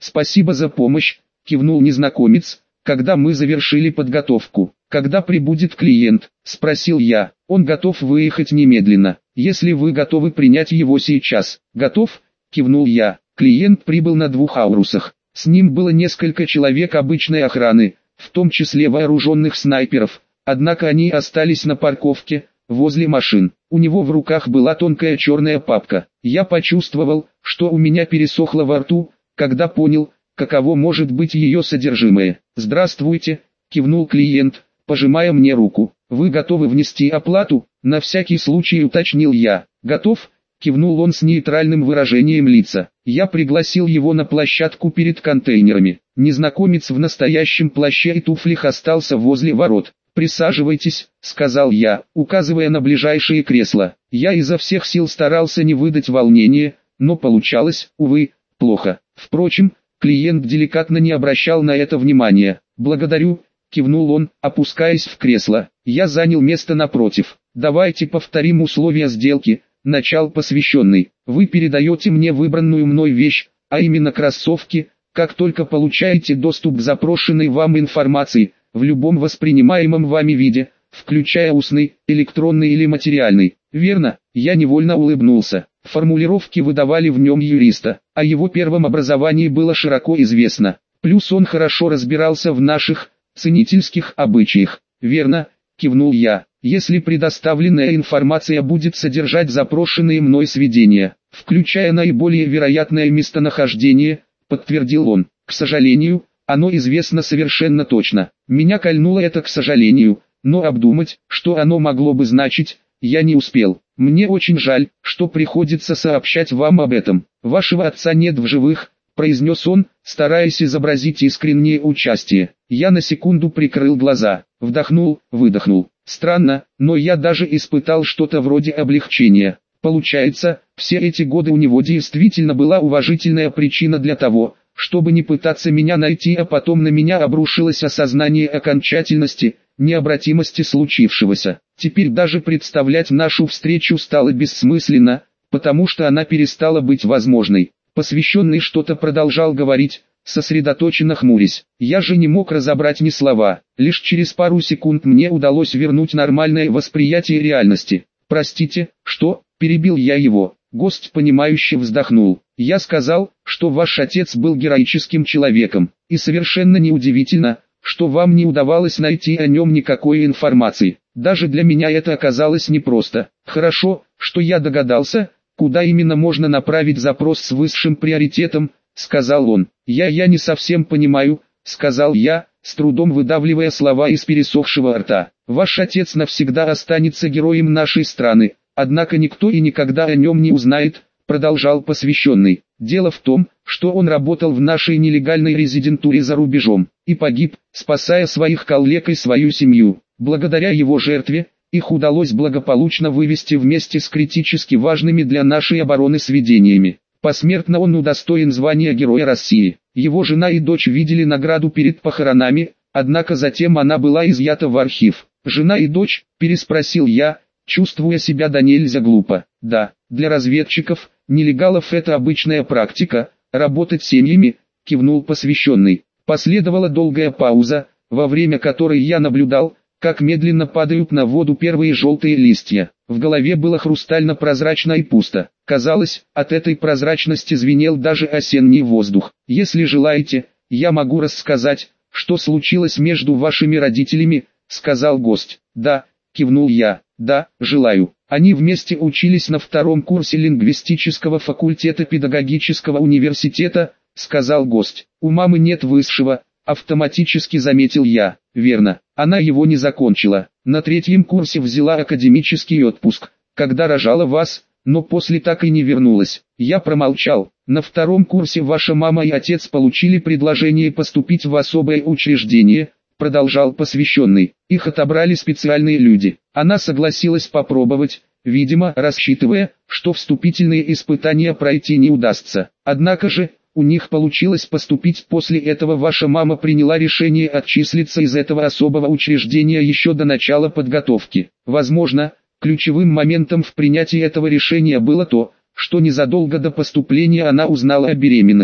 Спасибо за помощь, кивнул незнакомец, когда мы завершили подготовку. Когда прибудет клиент, спросил я. Он готов выехать немедленно, если вы готовы принять его сейчас. Готов, кивнул я. Клиент прибыл на 2 аурусах. С ним было несколько человек обычной охраны, в том числе вооруженных снайперов, однако они остались на парковке, возле машин. У него в руках была тонкая черная папка. Я почувствовал, что у меня пересохло во рту, когда понял, каково может быть ее содержимое. «Здравствуйте», — кивнул клиент, пожимая мне руку. «Вы готовы внести оплату?» — на всякий случай уточнил я. «Готов», — кивнул он с нейтральным выражением лица. Я пригласил его на площадку перед контейнерами. Незнакомец в настоящем плаще и туфлях остался возле ворот. «Присаживайтесь», — сказал я, указывая на ближайшие кресла. Я изо всех сил старался не выдать волнения, но получалось, увы, плохо. Впрочем, клиент деликатно не обращал на это внимания. «Благодарю», — кивнул он, опускаясь в кресло. Я занял место напротив. «Давайте повторим условия сделки», — начал посвященный. «Вы передаете мне выбранную мной вещь, а именно кроссовки, как только получаете доступ к запрошенной вам информации, в любом воспринимаемом вами виде, включая устный, электронный или материальный». «Верно», — я невольно улыбнулся. Формулировки выдавали в нем юриста, о его первом образовании было широко известно. Плюс он хорошо разбирался в наших, ценительских обычаях. «Верно», — кивнул я, — «если предоставленная информация будет содержать запрошенные мной сведения, включая наиболее вероятное местонахождение», — подтвердил он. «К сожалению, оно известно совершенно точно». Меня кольнуло это «к сожалению», но обдумать, что оно могло бы значить, я не успел. «Мне очень жаль, что приходится сообщать вам об этом. Вашего отца нет в живых», — произнес он, стараясь изобразить искреннее участие. Я на секунду прикрыл глаза, вдохнул, выдохнул. Странно, но я даже испытал что-то вроде облегчения. Получается, все эти годы у него действительно была уважительная причина для того, чтобы не пытаться меня найти, а потом на меня обрушилось осознание окончательности, необратимости случившегося. Теперь даже представлять нашу встречу стало бессмысленно, потому что она перестала быть возможной. Посвященный что-то продолжал говорить, сосредоточенно хмурясь. Я же не мог разобрать ни слова. Лишь через пару секунд мне удалось вернуть нормальное восприятие реальности. «Простите, что?» – перебил я его. Гость понимающе вздохнул. «Я сказал, что ваш отец был героическим человеком, и совершенно неудивительно, что вам не удавалось найти о нем никакой информации. Даже для меня это оказалось непросто. Хорошо, что я догадался, куда именно можно направить запрос с высшим приоритетом», — сказал он. «Я не совсем понимаю», — сказал я, с трудом выдавливая слова из пересохшего рта. «Ваш отец навсегда останется героем нашей страны, однако никто и никогда о нем не узнает», — продолжал посвященный. «Дело в том, что он работал в нашей нелегальной резидентуре за рубежом, и погиб, спасая своих коллег и свою семью. Благодаря его жертве, их удалось благополучно вывести вместе с критически важными для нашей обороны сведениями. Посмертно он удостоен звания Героя России. Его жена и дочь видели награду перед похоронами, однако затем она была изъята в архив». «Жена и дочь?» – переспросил я, чувствуя себя до нельзя глупо. «Да, для разведчиков, нелегалов это обычная практика, работать семьями», – кивнул посвященный. Последовала долгая пауза, во время которой я наблюдал, как медленно падают на воду первые желтые листья. В голове было хрустально-прозрачно и пусто. Казалось, от этой прозрачности звенел даже осенний воздух. «Если желаете, я могу рассказать, что случилось между вашими родителями», — сказал гость. «Да», — кивнул я, — «да, желаю». Они вместе учились на 2-м курсе лингвистического факультета педагогического университета, — сказал гость. «У мамы нет высшего», — автоматически заметил я. «Верно, она его не закончила. На 3-м курсе взяла академический отпуск, когда рожала вас, но после так и не вернулась». Я промолчал. «На 2-м курсе ваша мама и отец получили предложение поступить в особое учреждение», — продолжал посвященный. «Их отобрали специальные люди. Она согласилась попробовать, видимо, рассчитывая, что вступительные испытания пройти не удастся. Однако же, у них получилось поступить. После этого ваша мама приняла решение отчислиться из этого особого учреждения еще до начала подготовки. Возможно, ключевым моментом в принятии этого решения было то, что незадолго до поступления она узнала о беременности.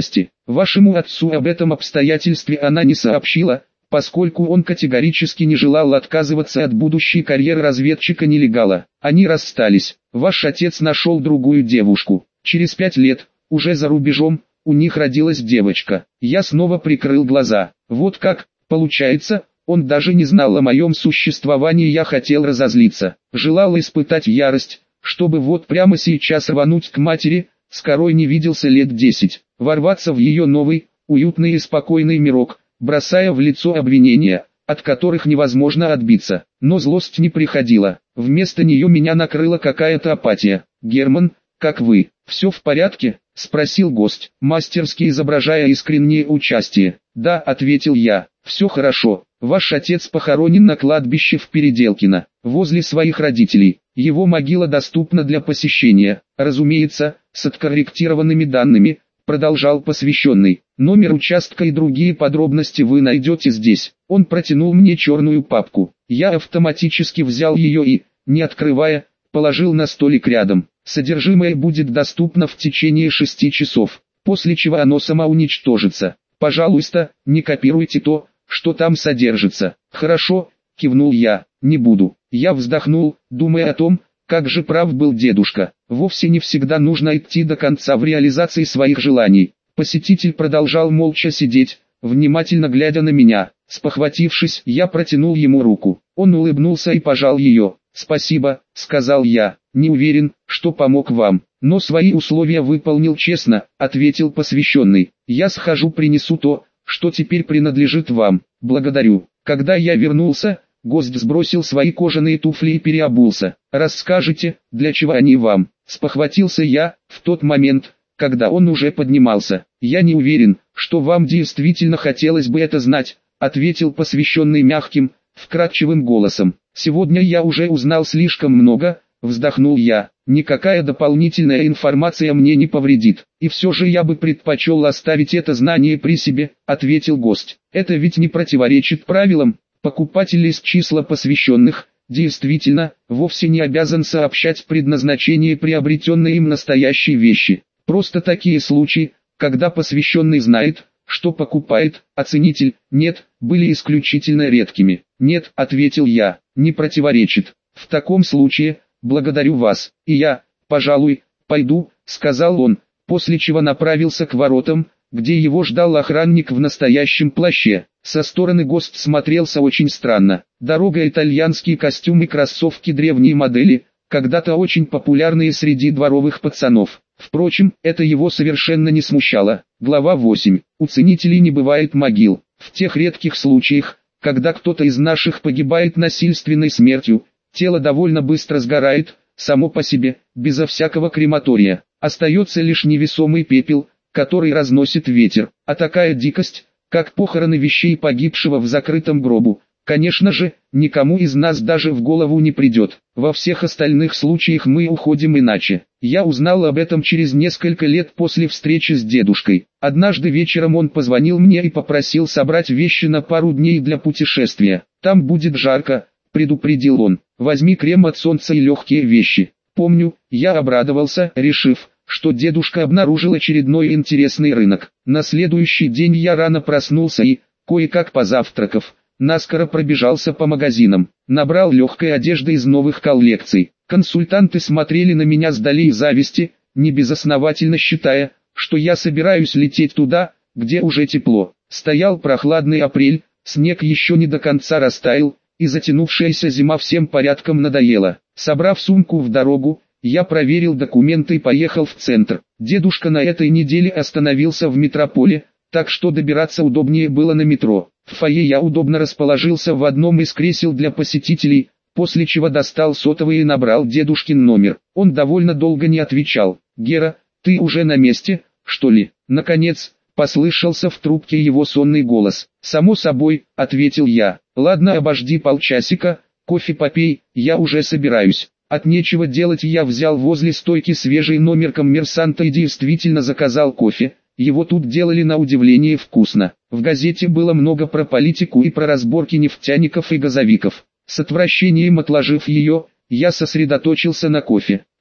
Вашему отцу об этом обстоятельстве она не сообщила, поскольку он категорически не желал отказываться от будущей карьеры разведчика-нелегала. Они расстались. Ваш отец нашел другую девушку. Через 5 лет, уже за рубежом, у них родилась девочка. Я снова прикрыл глаза. Вот как, получается, он даже не знал о моем существовании. Я хотел разозлиться. Желал испытать ярость, чтобы вот прямо сейчас рвануть к матери, с корой не виделся лет 10, ворваться в ее новый, уютный и спокойный мирок, бросая в лицо обвинения, от которых невозможно отбиться. Но злость не приходила. Вместо нее меня накрыла какая-то апатия. «Герман, как вы? Все в порядке?» — спросил гость, мастерски изображая искреннее участие. «Да», — ответил я, — «все хорошо. Ваш отец похоронен на кладбище в Переделкино, возле своих родителей. Его могила доступна для посещения, разумеется, с откорректированными данными», — продолжал посвященный. «Номер участка и другие подробности вы найдете здесь». Он протянул мне черную папку. Я автоматически взял ее и, не открывая, положил на столик рядом. Содержимое будет доступно в течение 6 часов, после чего оно самоуничтожится. Пожалуйста, не копируйте то, что там содержится. «Хорошо», — кивнул я, — «не буду». Я вздохнул, думая о том, как же прав был дедушка. Вовсе не всегда нужно идти до конца в реализации своих желаний. Посетитель продолжал молча сидеть, внимательно глядя на меня. Спохватившись, я протянул ему руку. Он улыбнулся и пожал ее. «Спасибо», — сказал я, — «не уверен, что помог вам, но свои условия выполнил честно», — ответил посвященный. «Я схожу, принесу то, что теперь принадлежит вам. Благодарю». Когда я вернулся, гость сбросил свои кожаные туфли и переобулся. «Расскажете, для чего они вам?» — спохватился я, в тот момент, когда он уже поднимался. «Я не уверен, что вам действительно хотелось бы это знать», — ответил посвященный мягким, вкрадчивым голосом. «Сегодня я уже узнал слишком много», — вздохнул я. «Никакая дополнительная информация мне не повредит. И все же я бы предпочел оставить это знание при себе», — ответил гость. «Это ведь не противоречит правилам. Покупатель из числа посвященных, действительно, вовсе не обязан сообщать предназначение приобретенной им настоящей вещи. Просто такие случаи, когда посвященный знает, что покупает, а ценитель – нет, были исключительно редкими». «Нет», – ответил я, – «не противоречит. В таком случае, благодарю вас, и я, пожалуй, пойду», – сказал он, после чего направился к воротам, где его ждал охранник в настоящем плаще. Со стороны гость смотрелся очень странно. Дорога, итальянские костюмы, кроссовки, древние модели, когда-то очень популярные среди дворовых пацанов. Впрочем, это его совершенно не смущало. Глава 8. У ценителей не бывает могил. В тех редких случаях, когда кто-то из наших погибает насильственной смертью, тело довольно быстро сгорает, само по себе, безо всякого крематория. Остается лишь невесомый пепел, который разносит ветер. А такая дикость, как похороны вещей погибшего в закрытом гробу, конечно же, никому из нас даже в голову не придет. Во всех остальных случаях мы уходим иначе. Я узнал об этом через несколько лет после встречи с дедушкой. Однажды вечером он позвонил мне и попросил собрать вещи на пару дней для путешествия. «Там будет жарко», — предупредил он. «Возьми крем от солнца и легкие вещи». Помню, я обрадовался, решив, что дедушка обнаружил очередной интересный рынок. На следующий день я рано проснулся и, кое-как позавтракав, наскоро пробежался по магазинам, набрал легкой одежды из новых коллекций. Консультанты смотрели на меня с долей зависти, небезосновательно считая, что я собираюсь лететь туда, где уже тепло. Стоял прохладный апрель, снег еще не до конца растаял, и затянувшаяся зима всем порядком надоела. Собрав сумку в дорогу, я проверил документы и поехал в центр. Дедушка на этой неделе остановился в метрополе, так что добираться удобнее было на метро. В фойе я удобно расположился в одном из кресел для посетителей, после чего достал сотовый и набрал дедушкин номер. Он довольно долго не отвечал. «Гера, ты уже на месте, что ли?» Наконец, послышался в трубке его сонный голос. «Само собой», — ответил я. «Ладно, обожди полчасика, кофе попей, я уже собираюсь». От нечего делать я взял возле стойки свежий номер коммерсанта и действительно заказал кофе. Его тут делали на удивление вкусно. В газете было много про политику и про разборки нефтяников и газовиков. С отвращением отложив ее, я сосредоточился на кофе.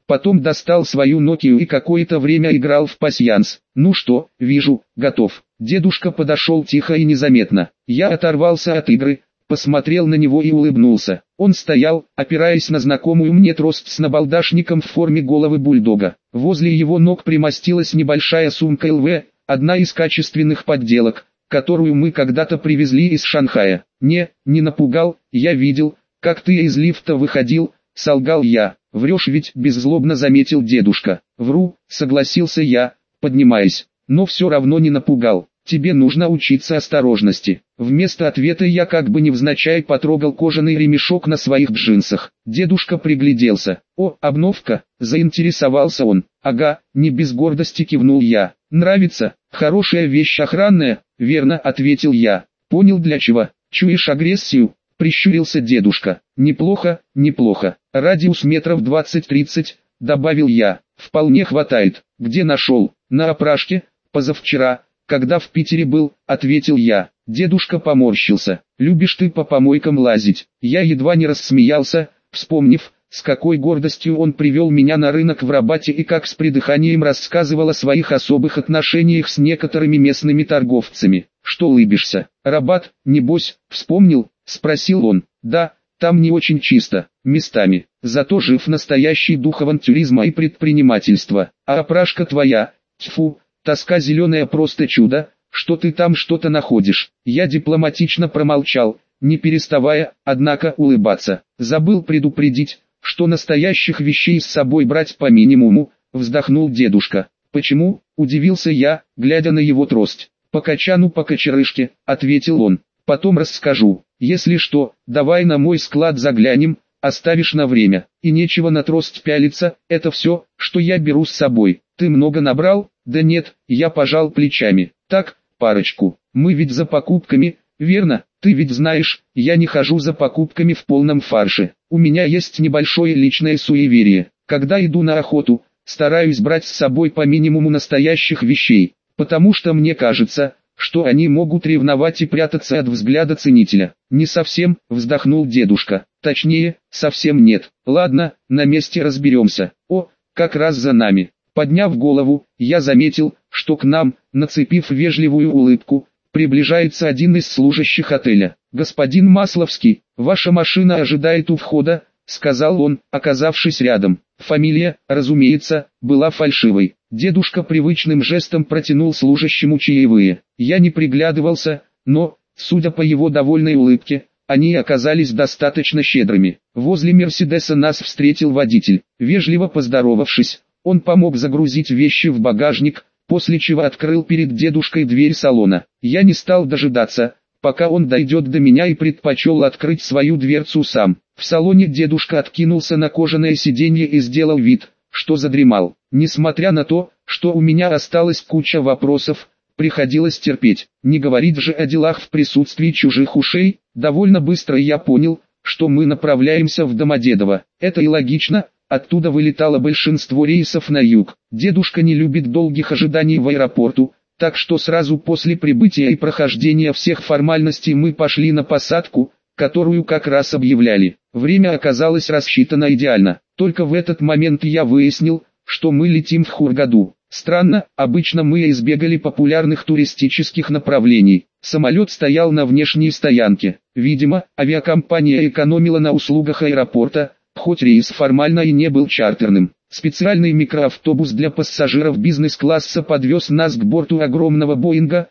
Потом достал свою Nokia и какое-то время играл в пасьянс. «Ну что, вижу, готов». Дедушка подошел тихо и незаметно. Я оторвался от игры, посмотрел на него и улыбнулся. Он стоял, опираясь на знакомую мне трость с набалдашником в форме головы бульдога. Возле его ног примостилась небольшая сумка ЛВ, одна из качественных подделок, которую мы когда-то привезли из Шанхая. Не напугал, я видел, как ты из лифта выходил, солгал я. Врешь ведь, беззлобно заметил дедушка. Вру, согласился я, поднимаясь, но все равно не напугал. Тебе нужно учиться осторожности. Вместо ответа я как бы невзначай потрогал кожаный ремешок на своих джинсах. Дедушка пригляделся. О, обновка, заинтересовался он. Ага, не без гордости кивнул я. Нравится, хорошая вещь охранная, верно, ответил я. Понял для чего, чуешь агрессию? Прищурился дедушка. Неплохо, неплохо. Радиус метров 20-30, добавил я. Вполне хватает. Где нашел? На опрашке, позавчера, когда в Питере был, ответил я. Дедушка поморщился. Любишь ты по помойкам лазить? Я едва не рассмеялся, вспомнив, с какой гордостью он привел меня на рынок в Рабате и как с придыханием рассказывал о своих особых отношениях с некоторыми местными торговцами. Что улыбишься? Рабат, небось, вспомнил? Спросил он. Да, там не очень чисто, местами. Зато жив настоящий дух авантюризма и предпринимательства. А опрашка твоя, тьфу, тоска зеленая просто чудо, что ты там что-то находишь. Я дипломатично промолчал, не переставая, однако, улыбаться. Забыл предупредить, что настоящих вещей с собой брать по минимуму, вздохнул дедушка. Почему, удивился я, глядя на его трость. По качану по кочерышке, ответил он. Потом расскажу. Если что, давай на мой склад заглянем, оставишь на время. И нечего на трость пялиться, это все, что я беру с собой. Ты много набрал? Да нет, я пожал плечами. Так, парочку. Мы ведь за покупками, верно? Ты ведь знаешь, я не хожу за покупками в полном фарше. У меня есть небольшое личное суеверие. Когда иду на охоту, стараюсь брать с собой по минимуму настоящих вещей, потому что мне кажется, что они могут ревновать и прятаться от взгляда ценителя. Не совсем, вздохнул дедушка. Точнее, совсем нет. Ладно, на месте разберемся. О, как раз за нами. Подняв голову, я заметил, что к нам, нацепив вежливую улыбку, приближается один из служащих отеля. «Господин Масловский, ваша машина ожидает у входа», — сказал он, оказавшись рядом. Фамилия, разумеется, была фальшивой. Дедушка привычным жестом протянул служащему чаевые. Я не приглядывался, но, судя по его довольной улыбке, они оказались достаточно щедрыми. Возле Мерседеса нас встретил водитель. Вежливо поздоровавшись, он помог загрузить вещи в багажник, после чего открыл перед дедушкой дверь салона. Я не стал дожидаться, пока он дойдет до меня, и предпочел открыть свою дверцу сам. В салоне дедушка откинулся на кожаное сиденье и сделал вид, что задремал. Несмотря на то, что у меня осталась куча вопросов, приходилось терпеть. Не говорить же о делах в присутствии чужих ушей. Довольно быстро я понял, что мы направляемся в Домодедово. Это и логично. Оттуда вылетало большинство рейсов на юг. Дедушка не любит долгих ожиданий в аэропорту, так что сразу после прибытия и прохождения всех формальностей мы пошли на посадку, которую как раз объявляли. Время оказалось рассчитано идеально. Только в этот момент я выяснил, что мы летим в Хургаду. Странно, обычно мы избегали популярных туристических направлений. Самолет стоял на внешней стоянке. Видимо, авиакомпания экономила на услугах аэропорта, хоть рейс формально и не был чартерным. Специальный микроавтобус для пассажиров бизнес-класса подвез нас к борту огромного Боинга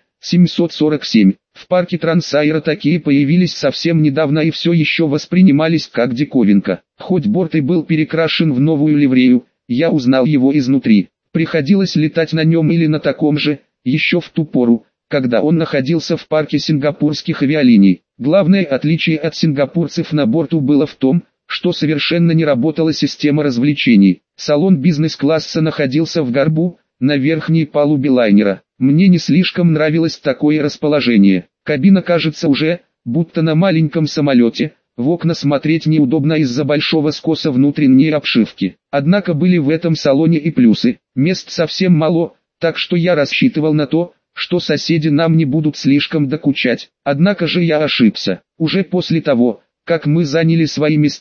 747. В парке Трансайра такие появились совсем недавно и все еще воспринимались как диковинка. Хоть борт и был перекрашен в новую ливрею, я узнал его изнутри. Приходилось летать на нем или на таком же, еще в ту пору, когда он находился в парке сингапурских авиалиний. Главное отличие от сингапурцев на борту было в том, что совершенно не работала система развлечений. Салон бизнес-класса находился в горбу, на верхней палубе лайнера. Мне не слишком нравилось такое расположение. Кабина кажется уже, будто на маленьком самолете, в окна смотреть неудобно из-за большого скоса внутренней обшивки. Однако были в этом салоне и плюсы. Мест совсем мало, так что я рассчитывал на то, что соседи нам не будут слишком докучать. Однако же я ошибся. Уже после того, как мы заняли свои места,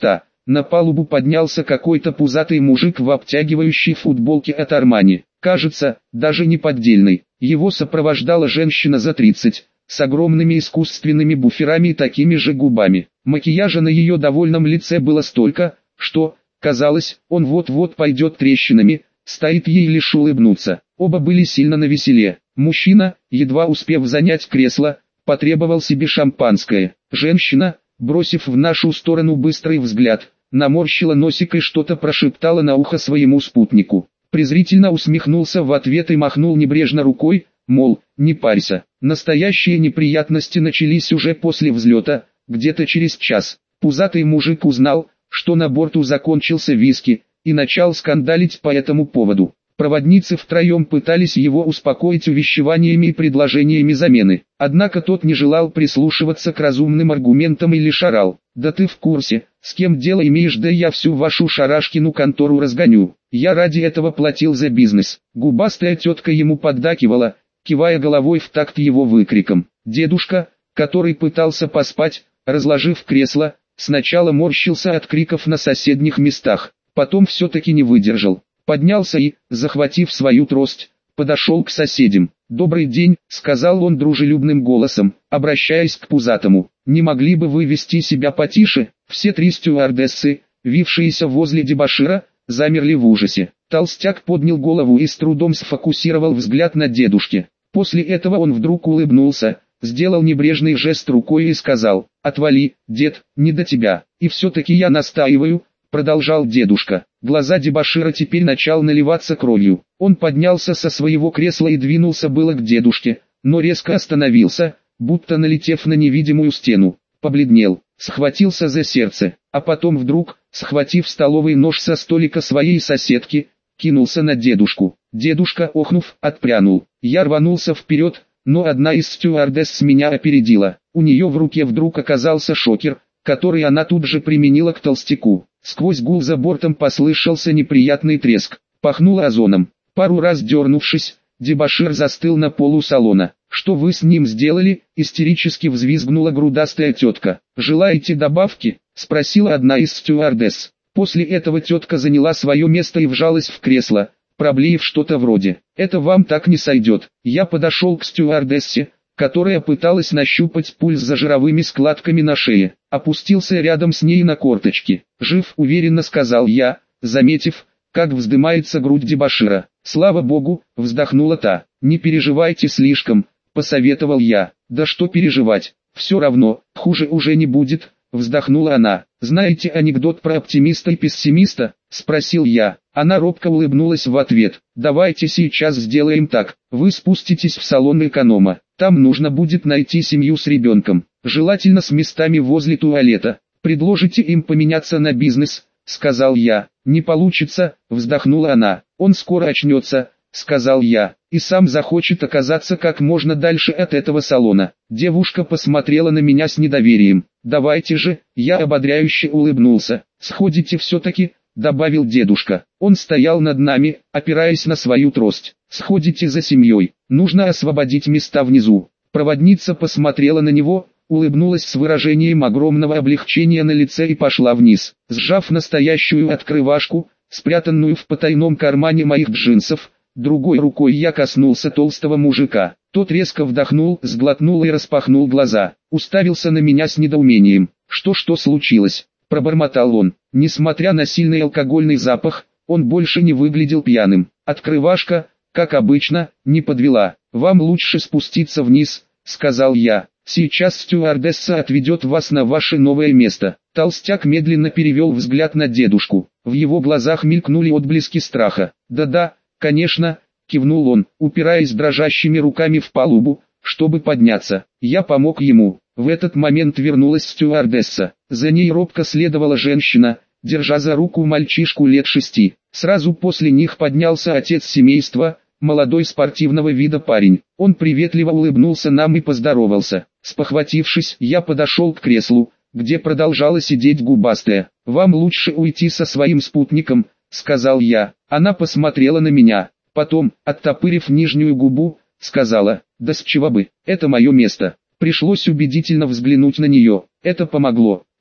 На палубу поднялся какой-то пузатый мужик в обтягивающей футболке от Армани. Кажется, даже не поддельной. Его сопровождала женщина за 30, с огромными искусственными буферами и такими же губами. Макияжа на ее довольном лице было столько, что, казалось, он вот-вот пойдет трещинами, стоит ей лишь улыбнуться. Оба были сильно навеселе. Мужчина, едва успев занять кресло, потребовал себе шампанское. Женщина, бросив в нашу сторону быстрый взгляд, наморщила носик и что-то прошептала на ухо своему спутнику. Презрительно усмехнулся в ответ и махнул небрежно рукой, мол, не парься. Настоящие неприятности начались уже после взлета, где-то через час. Пузатый мужик узнал, что на борту закончился виски, и начал скандалить по этому поводу. Проводницы втроем пытались его успокоить увещеваниями и предложениями замены. Однако тот не желал прислушиваться к разумным аргументам и лишь орал: «Да ты в курсе, с кем дело имеешь, да я всю вашу шарашкину контору разгоню. Я ради этого платил за бизнес». Губастая тетка ему поддакивала, кивая головой в такт его выкриком. Дедушка, который пытался поспать, разложив кресло, сначала морщился от криков на соседних местах, потом все-таки не выдержал. Поднялся и, захватив свою трость, подошел к соседям. «Добрый день», — сказал он дружелюбным голосом, обращаясь к пузатому. «Не могли бы вы вести себя потише?» Все три стюардессы, вившиеся возле дебошира, замерли в ужасе. Толстяк поднял голову и с трудом сфокусировал взгляд на дедушке. После этого он вдруг улыбнулся, сделал небрежный жест рукой и сказал: «Отвали, дед, не до тебя. И все-таки я настаиваю», — продолжал дедушка. Глаза дебошира теперь начал наливаться кровью. Он поднялся со своего кресла и двинулся было к дедушке, но резко остановился, будто налетев на невидимую стену. Побледнел, схватился за сердце, а потом вдруг, схватив столовый нож со столика своей соседки, кинулся на дедушку. Дедушка, охнув, отпрянул. Я рванулся вперед, но одна из стюардесс меня опередила. У нее в руке вдруг оказался шокер, который она тут же применила к толстяку. Сквозь гул за бортом послышался неприятный треск. Пахнуло озоном. Пару раз дернувшись, дебошир застыл на полу салона. «Что вы с ним сделали?» — истерически взвизгнула грудастая тетка. «Желаете добавки?» — спросила одна из стюардесс. После этого тетка заняла свое место и вжалась в кресло, проблеяв что-то вроде: «Это вам так не сойдет». Я подошел к стюардессе, которая пыталась нащупать пульс за жировыми складками на шее. Опустился рядом с ней на корточки. «Жив», — уверенно сказал я, заметив, как вздымается грудь дебошира. «Слава богу», — вздохнула та. «Не переживайте слишком», — посоветовал я. «Да что переживать, все равно, хуже уже не будет», — вздохнула она. «Знаете анекдот про оптимиста и пессимиста?» — спросил я. Она робко улыбнулась в ответ. «Давайте сейчас сделаем так. Вы спуститесь в салон эконома. Там нужно будет найти семью с ребенком, желательно с местами возле туалета. Предложите им поменяться на бизнес», — сказал я. «Не получится», — вздохнула она. «Он скоро очнется», — сказал я, «и сам захочет оказаться как можно дальше от этого салона». Девушка посмотрела на меня с недоверием. «Давайте же», — я ободряюще улыбнулся. «Сходите все-таки», — добавил дедушка. Он стоял над нами, опираясь на свою трость. «Сходите за семьей, нужно освободить места внизу». Проводница посмотрела на него, улыбнулась с выражением огромного облегчения на лице и пошла вниз. Сжав настоящую открывашку, спрятанную в потайном кармане моих джинсов, другой рукой я коснулся толстого мужика. Тот резко вдохнул, сглотнул и распахнул глаза. Уставился на меня с недоумением. Что случилось?» — пробормотал он. Несмотря на сильный алкогольный запах, он больше не выглядел пьяным. Открывашка, как обычно, не подвела. «Вам лучше спуститься вниз», — сказал я. «Сейчас стюардесса отведет вас на ваше новое место». Толстяк медленно перевел взгляд на дедушку. В его глазах мелькнули отблески страха. «Да-да, конечно», — кивнул он, упираясь дрожащими руками в палубу, чтобы подняться. Я помог ему. В этот момент вернулась стюардесса. За ней робко следовала женщина, держа за руку мальчишку лет 6. Сразу после них поднялся отец семейства, молодой спортивного вида парень. Он приветливо улыбнулся нам и поздоровался. Спохватившись, я подошел к креслу, где продолжала сидеть губастая. «Вам лучше уйти со своим спутником», — сказал я. Она посмотрела на меня, потом, оттопырив нижнюю губу, сказала: «Да с чего бы, это мое место». Пришлось убедительно взглянуть на нее. Это помогло.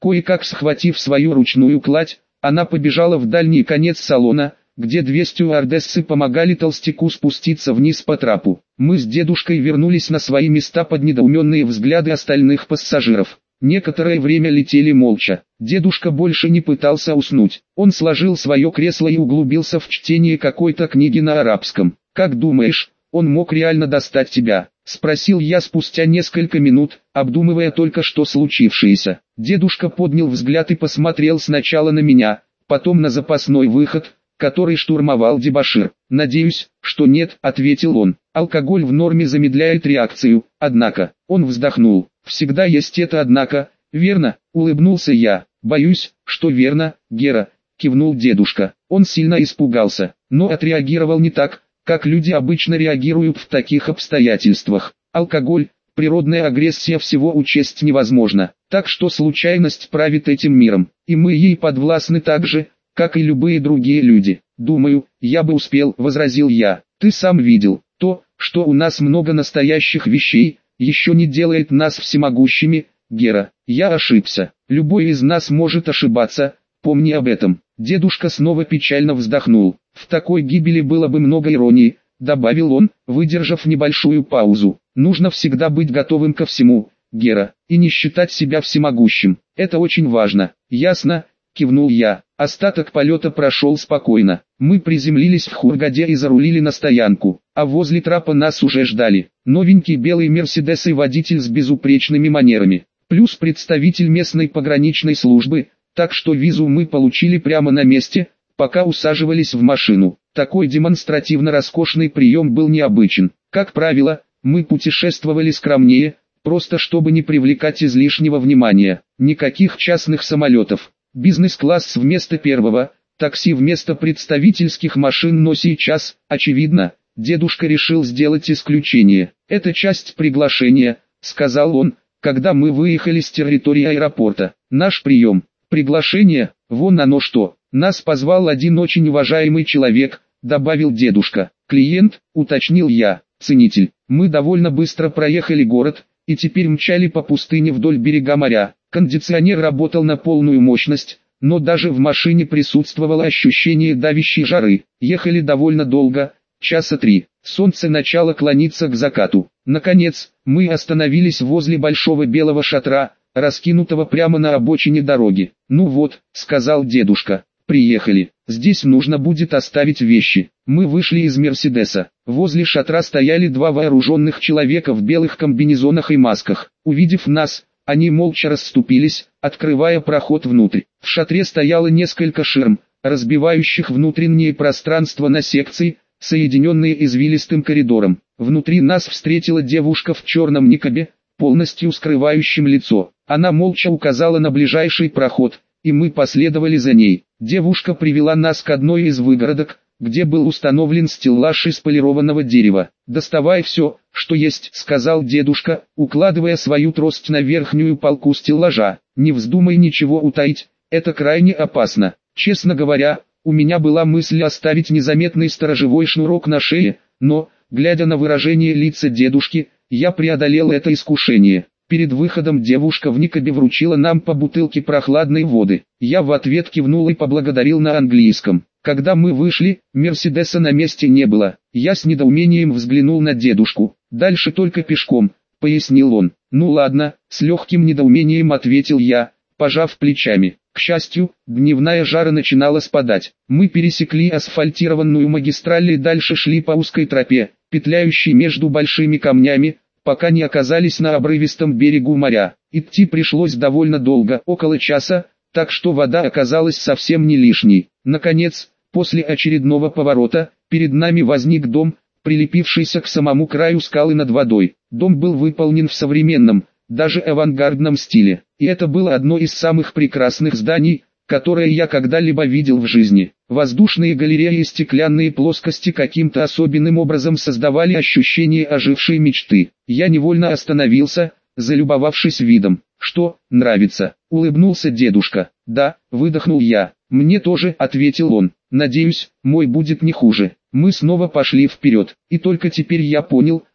Кое-как схватив свою ручную кладь, она побежала в дальний конец салона, где 2 стюардессы помогали толстяку спуститься вниз по трапу. Мы с дедушкой вернулись на свои места под недоуменные взгляды остальных пассажиров. Некоторое время летели молча. Дедушка больше не пытался уснуть. Он сложил свое кресло и углубился в чтение какой-то книги на арабском. «Как думаешь, он мог реально достать тебя?» — спросил я спустя несколько минут, обдумывая только что случившееся. Дедушка поднял взгляд и посмотрел сначала на меня, потом на запасной выход, который штурмовал дебошир. «Надеюсь, что нет», — ответил он. «Алкоголь в норме замедляет реакцию, однако». Он вздохнул. «Всегда есть это однако, верно?» — улыбнулся я. «Боюсь, что верно, Гера», — кивнул дедушка. Он сильно испугался, но отреагировал не так, как люди обычно реагируют в таких обстоятельствах. Алкоголь, природная агрессия, всего учесть невозможно. Так что случайность правит этим миром, и мы ей подвластны так же, как и любые другие люди. «Думаю, я бы успел», — возразил я. «Ты сам видел, то, что у нас много настоящих вещей, еще не делает нас всемогущими, Гера. Я ошибся. Любой из нас может ошибаться, помни об этом». Дедушка снова печально вздохнул. «В такой гибели было бы много иронии», — добавил он, выдержав небольшую паузу. «Нужно всегда быть готовым ко всему, Гера, и не считать себя всемогущим. Это очень важно». «Ясно», — кивнул я. Остаток полета прошел спокойно. Мы приземлились в Хургаде и зарулили на стоянку, а возле трапа нас уже ждали. Новенький белый Мерседес и водитель с безупречными манерами, плюс представитель местной пограничной службы, так что визу мы получили прямо на месте, пока усаживались в машину. Такой демонстративно роскошный прием был необычен. Как правило, мы путешествовали скромнее, просто чтобы не привлекать излишнего внимания. Никаких частных самолетов. Бизнес-класс вместо первого, такси вместо представительских машин, но сейчас, очевидно, дедушка решил сделать исключение. «Это часть приглашения», — сказал он, когда мы выехали с территории аэропорта. «Наш прием. Приглашение, вон оно что. Нас позвал один очень уважаемый человек», — добавил дедушка. «Клиент», — уточнил я, — «ценитель». Мы довольно быстро проехали город, и теперь мчали по пустыне вдоль берега моря. Кондиционер работал на полную мощность, но даже в машине присутствовало ощущение давящей жары. Ехали довольно долго, часа 3. Солнце начало клониться к закату. Наконец, мы остановились возле большого белого шатра, раскинутого прямо на обочине дороги. «Ну вот», — сказал дедушка, — «приехали. Здесь нужно будет оставить вещи». Мы вышли из Мерседеса. Возле шатра стояли 2 вооруженных человека в белых комбинезонах и масках. Увидев нас, они молча расступились, открывая проход внутрь. В шатре стояло несколько ширм, разбивающих внутреннее пространство на секции, соединенные извилистым коридором. Внутри нас встретила девушка в черном никабе, полностью скрывающем лицо. Она молча указала на ближайший проход, и мы последовали за ней. Девушка привела нас к одной из выгородок, где был установлен стеллаж из полированного дерева. «Доставай все, что есть», — сказал дедушка, укладывая свою трость на верхнюю полку стеллажа. «Не вздумай ничего утаить, это крайне опасно». Честно говоря, у меня была мысль оставить незаметный сторожевой шнурок на шее, но, глядя на выражение лица дедушки, я преодолел это искушение. Перед выходом девушка в никабе вручила нам по бутылке прохладной воды. Я в ответ кивнул и поблагодарил на английском. Когда мы вышли, Мерседеса на месте не было. Я с недоумением взглянул на дедушку. «Дальше только пешком», — пояснил он. «Ну ладно», — с легким недоумением ответил я, пожав плечами. К счастью, дневная жара начинала спадать. Мы пересекли асфальтированную магистраль и дальше шли по узкой тропе, петляющей между большими камнями, пока не оказались на обрывистом берегу моря. Идти пришлось довольно долго, около часа, так что вода оказалась совсем не лишней. Наконец, после очередного поворота, перед нами возник дом, прилепившийся к самому краю скалы над водой. Дом был выполнен в современном, даже авангардном стиле, и это было одно из самых прекрасных зданий, которое я когда-либо видел в жизни. Воздушные галереи и стеклянные плоскости каким-то особенным образом создавали ощущение ожившей мечты. Я невольно остановился, залюбовавшись видом. «Что, нравится?» — улыбнулся дедушка. «Да», — выдохнул я. «Мне тоже», — ответил он. «Надеюсь, мой будет не хуже». Мы снова пошли вперед, и только теперь я понял,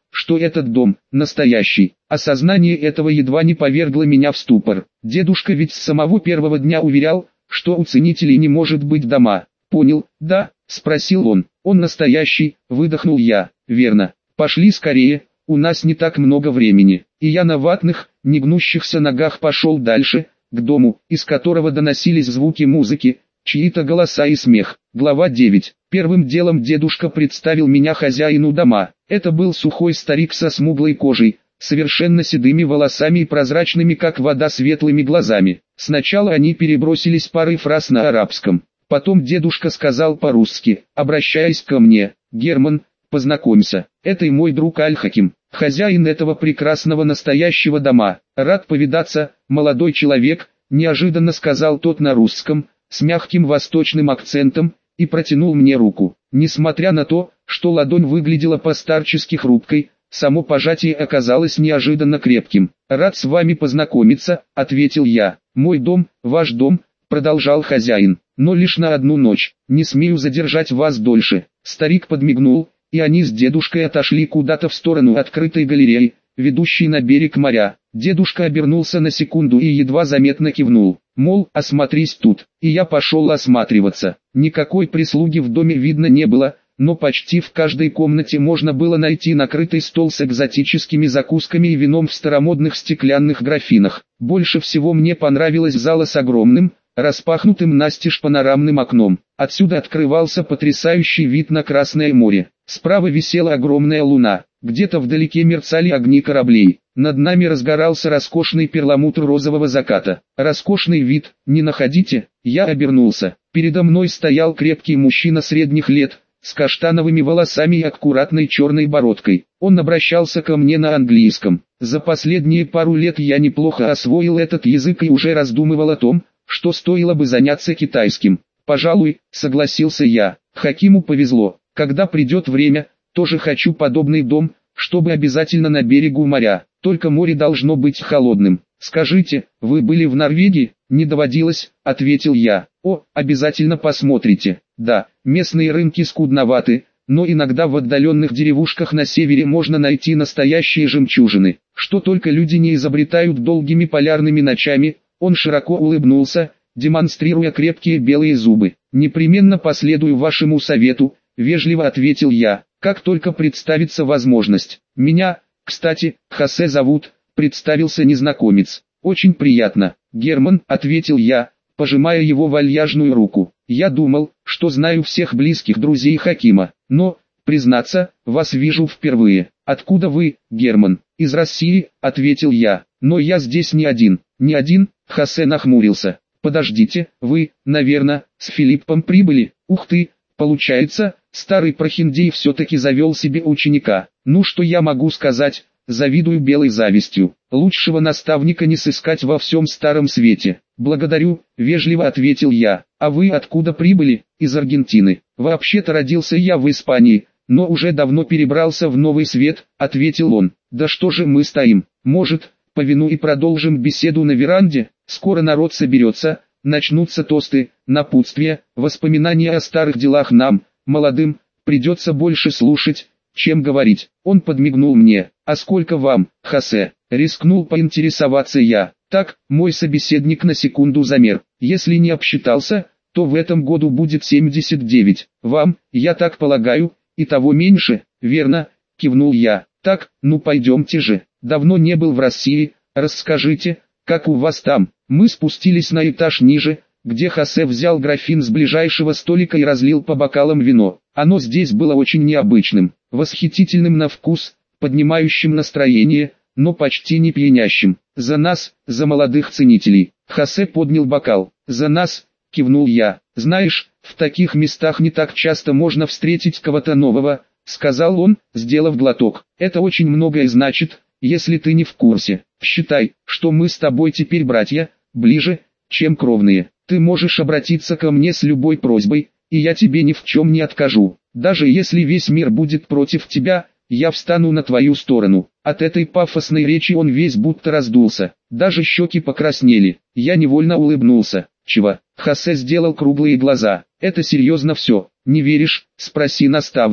что этот дом настоящий. Осознание этого едва не повергло меня в ступор. Дедушка ведь с самого первого дня уверял, что у ценителей не может быть дома. Понял, да? Спросил он. Он настоящий, выдохнул я. Верно. Пошли скорее, у нас не так много времени. И я на ватных, негнущихся ногах пошел дальше, к дому, из которого доносились звуки музыки, чьи-то голоса и смех. Глава 9. Первым делом дедушка представил меня хозяину дома. Это был сухой старик со смуглой кожей, совершенно седыми волосами и прозрачными как вода светлыми глазами. Сначала они перебросились парой фраз на арабском. Потом дедушка сказал по-русски, обращаясь ко мне: «Герман, познакомься, это и мой друг Аль-Хаким, хозяин этого прекрасного настоящего дома. Рад повидаться, молодой человек», неожиданно сказал тот на русском, с мягким восточным акцентом, и протянул мне руку. Несмотря на то, что ладонь выглядела по-старчески хрупкой, само пожатие оказалось неожиданно крепким. «Рад с вами познакомиться», — ответил я. «Мой дом, ваш дом», — продолжал хозяин, — «но лишь на одну ночь, не смею задержать вас дольше». Старик подмигнул, и они с дедушкой отошли куда-то в сторону открытой галереи, ведущей на берег моря. Дедушка обернулся на секунду и едва заметно кивнул, мол, осмотрись тут, и я пошел осматриваться. Никакой прислуги в доме видно не было, но почти в каждой комнате можно было найти накрытый стол с экзотическими закусками и вином в старомодных стеклянных графинах. Больше всего мне понравилась зала с огромным, распахнутым настежь панорамным окном. Отсюда открывался потрясающий вид на Красное море. Справа висела огромная луна, где-то вдалеке мерцали огни кораблей. Над нами разгорался роскошный перламутр розового заката. Роскошный вид, не находите? Я обернулся. Передо мной стоял крепкий мужчина средних лет, с каштановыми волосами и аккуратной черной бородкой. Он обращался ко мне на английском. За последние пару лет я неплохо освоил этот язык и уже раздумывал о том, что стоило бы заняться китайским. «Пожалуй», — согласился я. «Хакиму повезло. Когда придет время, тоже хочу подобный дом, чтобы обязательно на берегу моря. Только море должно быть холодным». «Скажите, вы были в Норвегии?» «Не доводилось», — ответил я. «О, обязательно посмотрите. Да, местные рынки скудноваты, но иногда в отдаленных деревушках на севере можно найти настоящие жемчужины. Что только люди не изобретают долгими полярными ночами». Он широко улыбнулся, демонстрируя крепкие белые зубы. «Непременно последую вашему совету», — вежливо ответил я, «как только представится возможность. Меня, кстати, Хосе зовут», — представился незнакомец. «Очень приятно, Герман», — ответил я, пожимая его вальяжную руку. «Я думал, что знаю всех близких друзей Хакима, но, признаться, вас вижу впервые». «Откуда вы, Герман?» «Из России», — ответил я, «но я здесь не один». «Не один?» — Хосе нахмурился. «Подождите, вы, наверное, с Филиппом прибыли?» «Ух ты, получается, старый прохиндей все-таки завел себе ученика». «Ну что я могу сказать, завидую белой завистью. Лучшего наставника не сыскать во всем старом свете». «Благодарю», — вежливо ответил я. «А вы откуда прибыли?» «Из Аргентины. Вообще-то родился я в Испании, но уже давно перебрался в Новый Свет», — ответил он. «Да что же мы стоим? Может, по вину и продолжим беседу на веранде? Скоро народ соберется, начнутся тосты, напутствия, воспоминания о старых делах нам, молодым, придется больше слушать, чем говорить». Он подмигнул мне. «А сколько вам, Хосе?» Рискнул поинтересоваться я. Так, мой собеседник на секунду замер. «Если не обсчитался, то в этом году будет 79. Вам, я так полагаю, и того меньше?» «Верно», — кивнул я. «Так, ну пойдемте же. Давно не был в России, расскажите, как у вас там?» Мы спустились на этаж ниже, где Хосе взял графин с ближайшего столика и разлил по бокалам вино. Оно здесь было очень необычным, восхитительным на вкус, поднимающим настроение, но почти не пьянящим. «За нас, за молодых ценителей!» Хосе поднял бокал. «За нас!» — кивнул я. «Знаешь, в таких местах не так часто можно встретить кого-то нового», — сказал он, сделав глоток. «Это очень многое значит, если ты не в курсе. Считай, что мы с тобой теперь братья, ближе, чем кровные. Ты можешь обратиться ко мне с любой просьбой, и я тебе ни в чем не откажу. Даже если весь мир будет против тебя, я встану на твою сторону». От этой пафосной речи он весь будто раздулся, даже щеки покраснели. Я невольно улыбнулся. «Чего?» Хосе сделал круглые глаза. «Это серьезно все. Не веришь? Спроси наставника».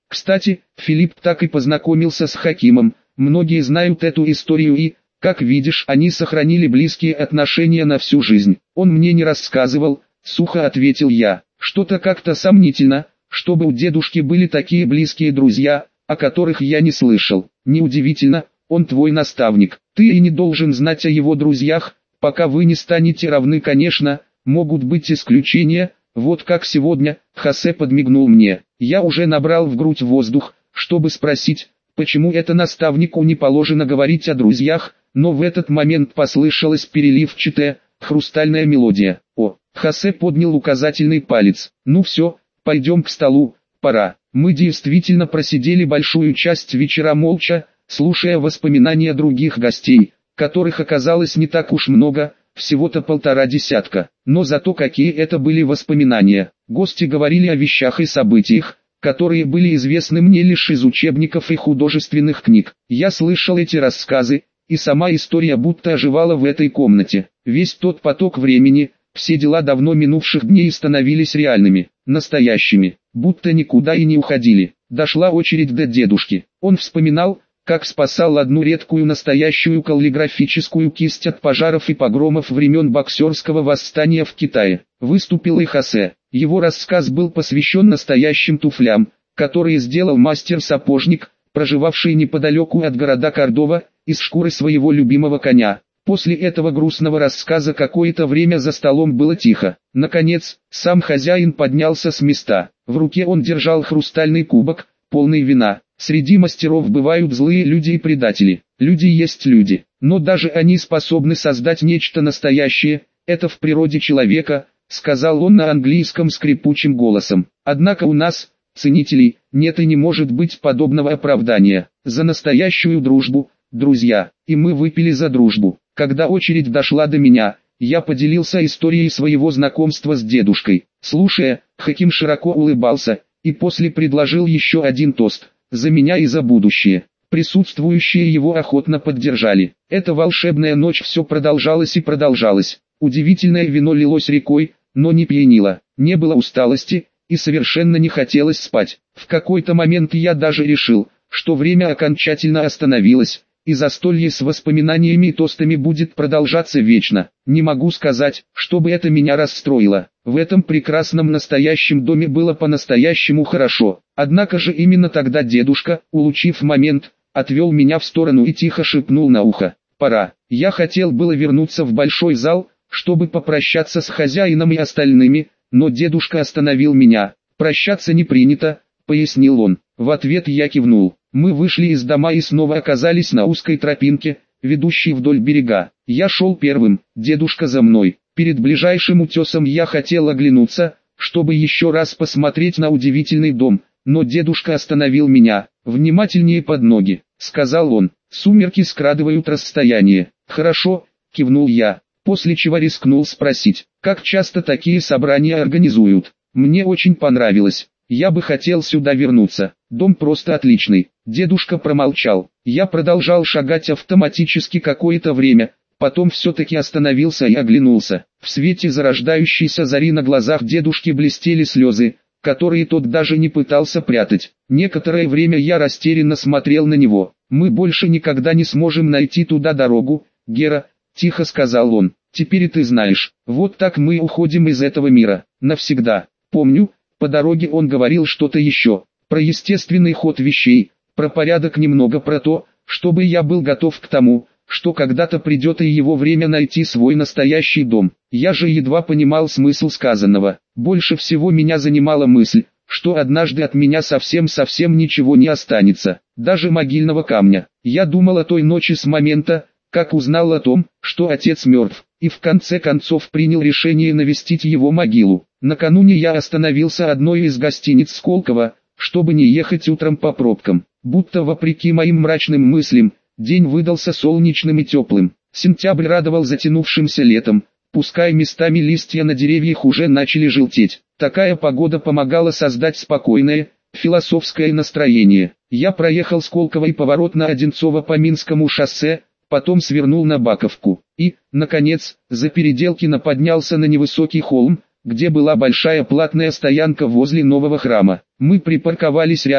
Кстати, Филипп так и познакомился с Хакимом, многие знают эту историю и, как видишь, они сохранили близкие отношения на всю жизнь. Он мне не рассказывал, сухо ответил я. Что-то как-то сомнительно, чтобы у дедушки были такие близкие друзья, о которых я не слышал. Неудивительно, он твой наставник. Ты и не должен знать о его друзьях, пока вы не станете равны, конечно, могут быть исключения, вот как сегодня. Хосе подмигнул мне. Я уже набрал в грудь воздух, чтобы спросить, почему это наставнику не положено говорить о друзьях, но в этот момент послышалась переливчатая, хрустальная мелодия. О, Хосе поднял указательный палец. Ну все, пойдем к столу, пора. Мы действительно просидели большую часть вечера молча, слушая воспоминания других гостей, которых оказалось не так уж много, всего-то 1,5 десятка. Но зато какие это были воспоминания. Гости говорили о вещах и событиях, которые были известны мне лишь из учебников и художественных книг. Я слышал эти рассказы, и сама история будто оживала в этой комнате. Весь тот поток времени, все дела давно минувших дней становились реальными, настоящими, будто никуда и не уходили. Дошла очередь до дедушки. Он вспоминал, как спасал одну редкую настоящую каллиграфическую кисть от пожаров и погромов времен боксерского восстания в Китае. Выступил и Хосе. Его рассказ был посвящен настоящим туфлям, которые сделал мастер-сапожник, проживавший неподалеку от города Кордова, из шкуры своего любимого коня. После этого грустного рассказа какое-то время за столом было тихо. Наконец, сам хозяин поднялся с места. В руке он держал хрустальный кубок, полный вина. Среди мастеров бывают злые люди и предатели. Люди есть люди, но даже они способны создать нечто настоящее, это в природе человека, сказал он на английском скрипучим голосом. Однако у нас, ценителей, нет и не может быть подобного оправдания. За настоящую дружбу, друзья, и мы выпили за дружбу. Когда очередь дошла до меня, я поделился историей своего знакомства с дедушкой. Слушая, Хаким широко улыбался, и после предложил еще один тост. За меня и за будущее. Присутствующие его охотно поддержали. Эта волшебная ночь все продолжалась и продолжалась. Удивительное вино лилось рекой, но не пьянило. Не было усталости, и совершенно не хотелось спать. В какой-то момент я даже решил, что время окончательно остановилось, и застолье с воспоминаниями и тостами будет продолжаться вечно. Не могу сказать, чтобы это меня расстроило. В этом прекрасном настоящем доме было по-настоящему хорошо. Однако же именно тогда дедушка, улучив момент, отвел меня в сторону и тихо шепнул на ухо: «Пора». Я хотел было вернуться в большой зал, чтобы попрощаться с хозяином и остальными, но дедушка остановил меня. «Прощаться не принято», — пояснил он. В ответ я кивнул. Мы вышли из дома и снова оказались на узкой тропинке, ведущей вдоль берега. Я шел первым, дедушка за мной. Перед ближайшим утесом я хотел оглянуться, чтобы еще раз посмотреть на удивительный дом, но дедушка остановил меня. «Внимательнее под ноги», — сказал он. «Сумерки скрадывают расстояние». «Хорошо», — кивнул я, после чего рискнул спросить, как часто такие собрания организуют. Мне очень понравилось. Я бы хотел сюда вернуться. Дом просто отличный. Дедушка промолчал. Я продолжал шагать автоматически какое-то время, потом все-таки остановился и оглянулся. В свете зарождающейся зари на глазах дедушки блестели слезы, которые тот даже не пытался прятать. Некоторое время я растерянно смотрел на него. «Мы больше никогда не сможем найти туда дорогу, Гера», — тихо сказал он. «Теперь и ты знаешь. Вот так мы уходим из этого мира. Навсегда». Помню, по дороге он говорил что-то еще. Про естественный ход вещей, про порядок, немного про то, чтобы я был готов к тому, что когда-то придет и его время найти свой настоящий дом. Я же едва понимал смысл сказанного. Больше всего меня занимала мысль, что однажды от меня совсем ничего не останется, даже могильного камня. Я думал о той ночи с момента, как узнал о том, что отец мертв, и в конце концов принял решение навестить его могилу. Накануне я остановился одной из гостиниц Сколково, чтобы не ехать утром по пробкам. Будто вопреки моим мрачным мыслям, день выдался солнечным и теплым. Сентябрь радовал затянувшимся летом, пускай местами листья на деревьях уже начали желтеть. Такая погода помогала создать спокойное, философское настроение. Я проехал Сколково и поворот на Одинцово по Минскому шоссе, потом свернул на Баковку, и, наконец, за Переделкино поднялся на невысокий холм, где была большая платная стоянка возле нового храма. Мы припарковались рядом,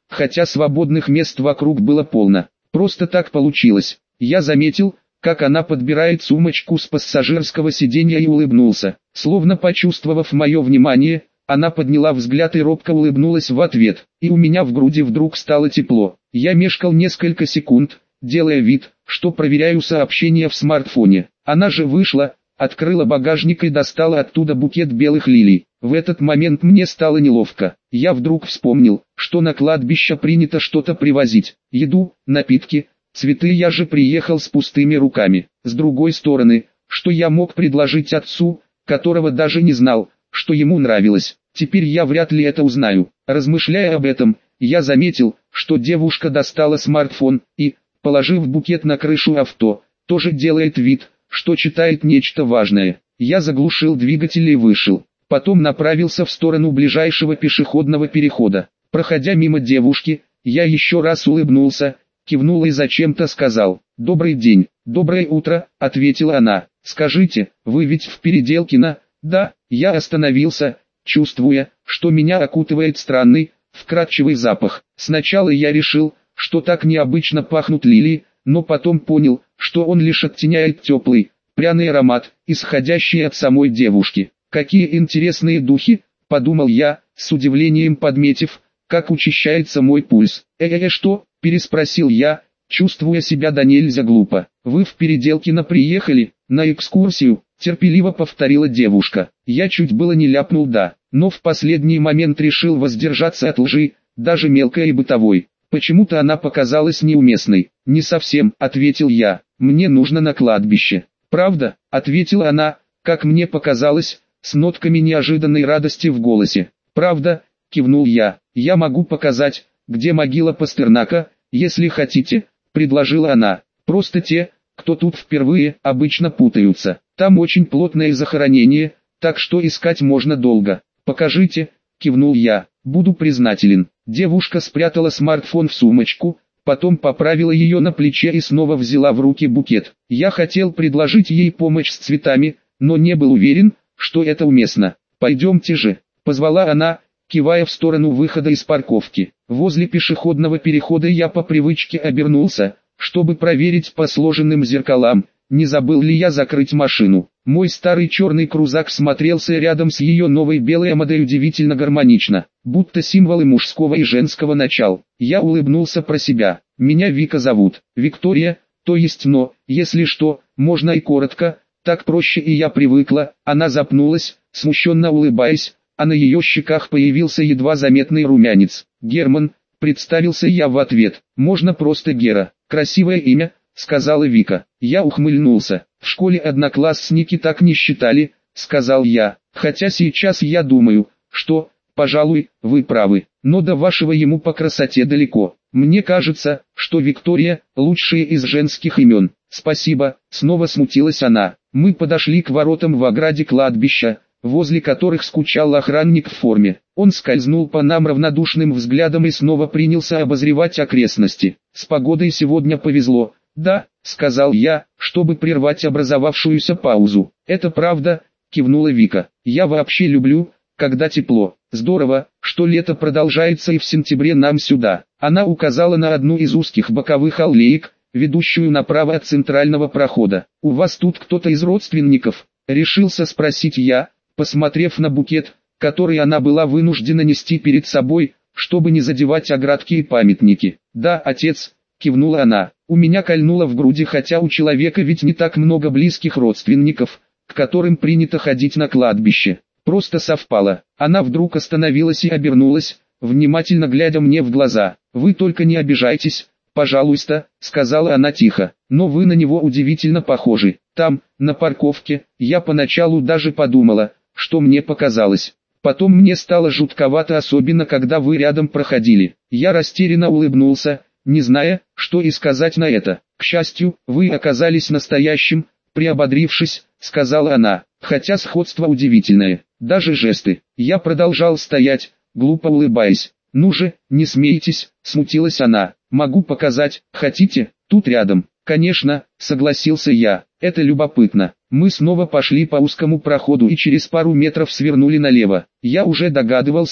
хотя свободных мест вокруг было полно. Просто так получилось. Я заметил, как она подбирает сумочку с пассажирского сиденья и улыбнулся. Словно почувствовав мое внимание, она подняла взгляд и робко улыбнулась в ответ, и у меня в груди вдруг стало тепло. Я мешкал несколько секунд, делая вид, что проверяю сообщения в смартфоне. Она же вышла, открыла багажник и достала оттуда букет белых лилий. В этот момент мне стало неловко. Я вдруг вспомнил, что на кладбище принято что-то привозить. Еду, напитки, цветы. Я же приехал с пустыми руками. С другой стороны, что я мог предложить отцу, которого даже не знал, что ему нравилось. Теперь я вряд ли это узнаю. Размышляя об этом, я заметил, что девушка достала смартфон и, положив букет на крышу авто, тоже делает вид, что читает нечто важное. Я заглушил двигатель и вышел. Потом направился в сторону ближайшего пешеходного перехода. Проходя мимо девушки, я еще раз улыбнулся, кивнул и зачем-то сказал: «Добрый день». «Доброе утро», — ответила она. «Скажите, вы ведь в Переделкино?» «Да». Я остановился, чувствуя, что меня окутывает странный, вкрадчивый запах. Сначала я решил, что так необычно пахнут лилии, но потом понял, что он лишь оттеняет теплый, пряный аромат, исходящий от самой девушки. «Какие интересные духи», — подумал я, с удивлением подметив, как учащается мой пульс. Что?» — переспросил я, чувствуя себя до нельзя глупо. «Вы в Переделкино приехали, на экскурсию?» — терпеливо повторила девушка. Я чуть было не ляпнул «да», но в последний момент решил воздержаться от лжи, даже мелкой и бытовой. Почему-то она показалась неуместной. «Не совсем», — ответил я, — «мне нужно на кладбище». «Правда?» — ответила она, как мне показалось, с нотками неожиданной радости в голосе. «Правда?» — кивнул я. «Я могу показать, где могила Пастернака, если хотите», — предложила она. «Просто те, кто тут впервые, обычно путаются. Там очень плотное захоронение, так что искать можно долго». «Покажите», — кивнул я, — «буду признателен». Девушка спрятала смартфон в сумочку, потом поправила ее на плече и снова взяла в руки букет. Я хотел предложить ей помощь с цветами, но не был уверен, что это уместно. «Пойдемте же», — позвала она, кивая в сторону выхода из парковки. Возле пешеходного перехода я по привычке обернулся, чтобы проверить по сложенным зеркалам, не забыл ли я закрыть машину. Мой старый черный крузак смотрелся рядом с ее новой белой Амадой удивительно гармонично, будто символы мужского и женского начал. Я улыбнулся про себя. «Меня Вика зовут. Виктория, то есть, но, если что, можно и коротко, так проще, и я привыкла». Она запнулась, смущенно улыбаясь, а на ее щеках появился едва заметный румянец. «Герман», — представился я в ответ. «Можно просто Гера. Красивое имя», — сказала Вика. Я ухмыльнулся. «В школе одноклассники так не считали», — сказал я. «Хотя сейчас я думаю, что, пожалуй, вы правы. Но до вашего ему по красоте далеко. Мне кажется, что Виктория — лучшее из женских имен». «Спасибо», — снова смутилась она. Мы подошли к воротам в ограде кладбища, возле которых скучал охранник в форме. Он скользнул по нам равнодушным взглядом и снова принялся обозревать окрестности. «С погодой сегодня повезло». «Да», — сказал я, чтобы прервать образовавшуюся паузу. «Это правда», — кивнула Вика. «Я вообще люблю, когда тепло. Здорово, что лето продолжается и в сентябре нам сюда». Она указала на одну из узких боковых аллеек, ведущую направо от центрального прохода. «У вас тут кто-то из родственников?» — решился спросить я, посмотрев на букет, который она была вынуждена нести перед собой, чтобы не задевать оградки и памятники. «Да, отец», — кивнула она. У меня кольнуло в груди, хотя у человека ведь не так много близких родственников, к которым принято ходить на кладбище. Просто совпало. Она вдруг остановилась и обернулась, внимательно глядя мне в глаза. «Вы только не обижайтесь, пожалуйста», — сказала она тихо. «Но вы на него удивительно похожи. Там, на парковке, я поначалу даже подумала, что мне показалось. Потом мне стало жутковато, особенно когда вы рядом проходили». Я растерянно улыбнулся, не зная, что и сказать на это. «К счастью, вы оказались настоящим», — приободрившись, сказала она, хотя сходство удивительное, даже жесты. Я продолжал стоять, глупо улыбаясь. «Ну же, не смейтесь», — смутилась она. «Могу показать, хотите, тут рядом». «Конечно», — согласился я, — «это любопытно». Мы снова пошли по узкому проходу и через пару метров свернули налево. Я уже догадывался,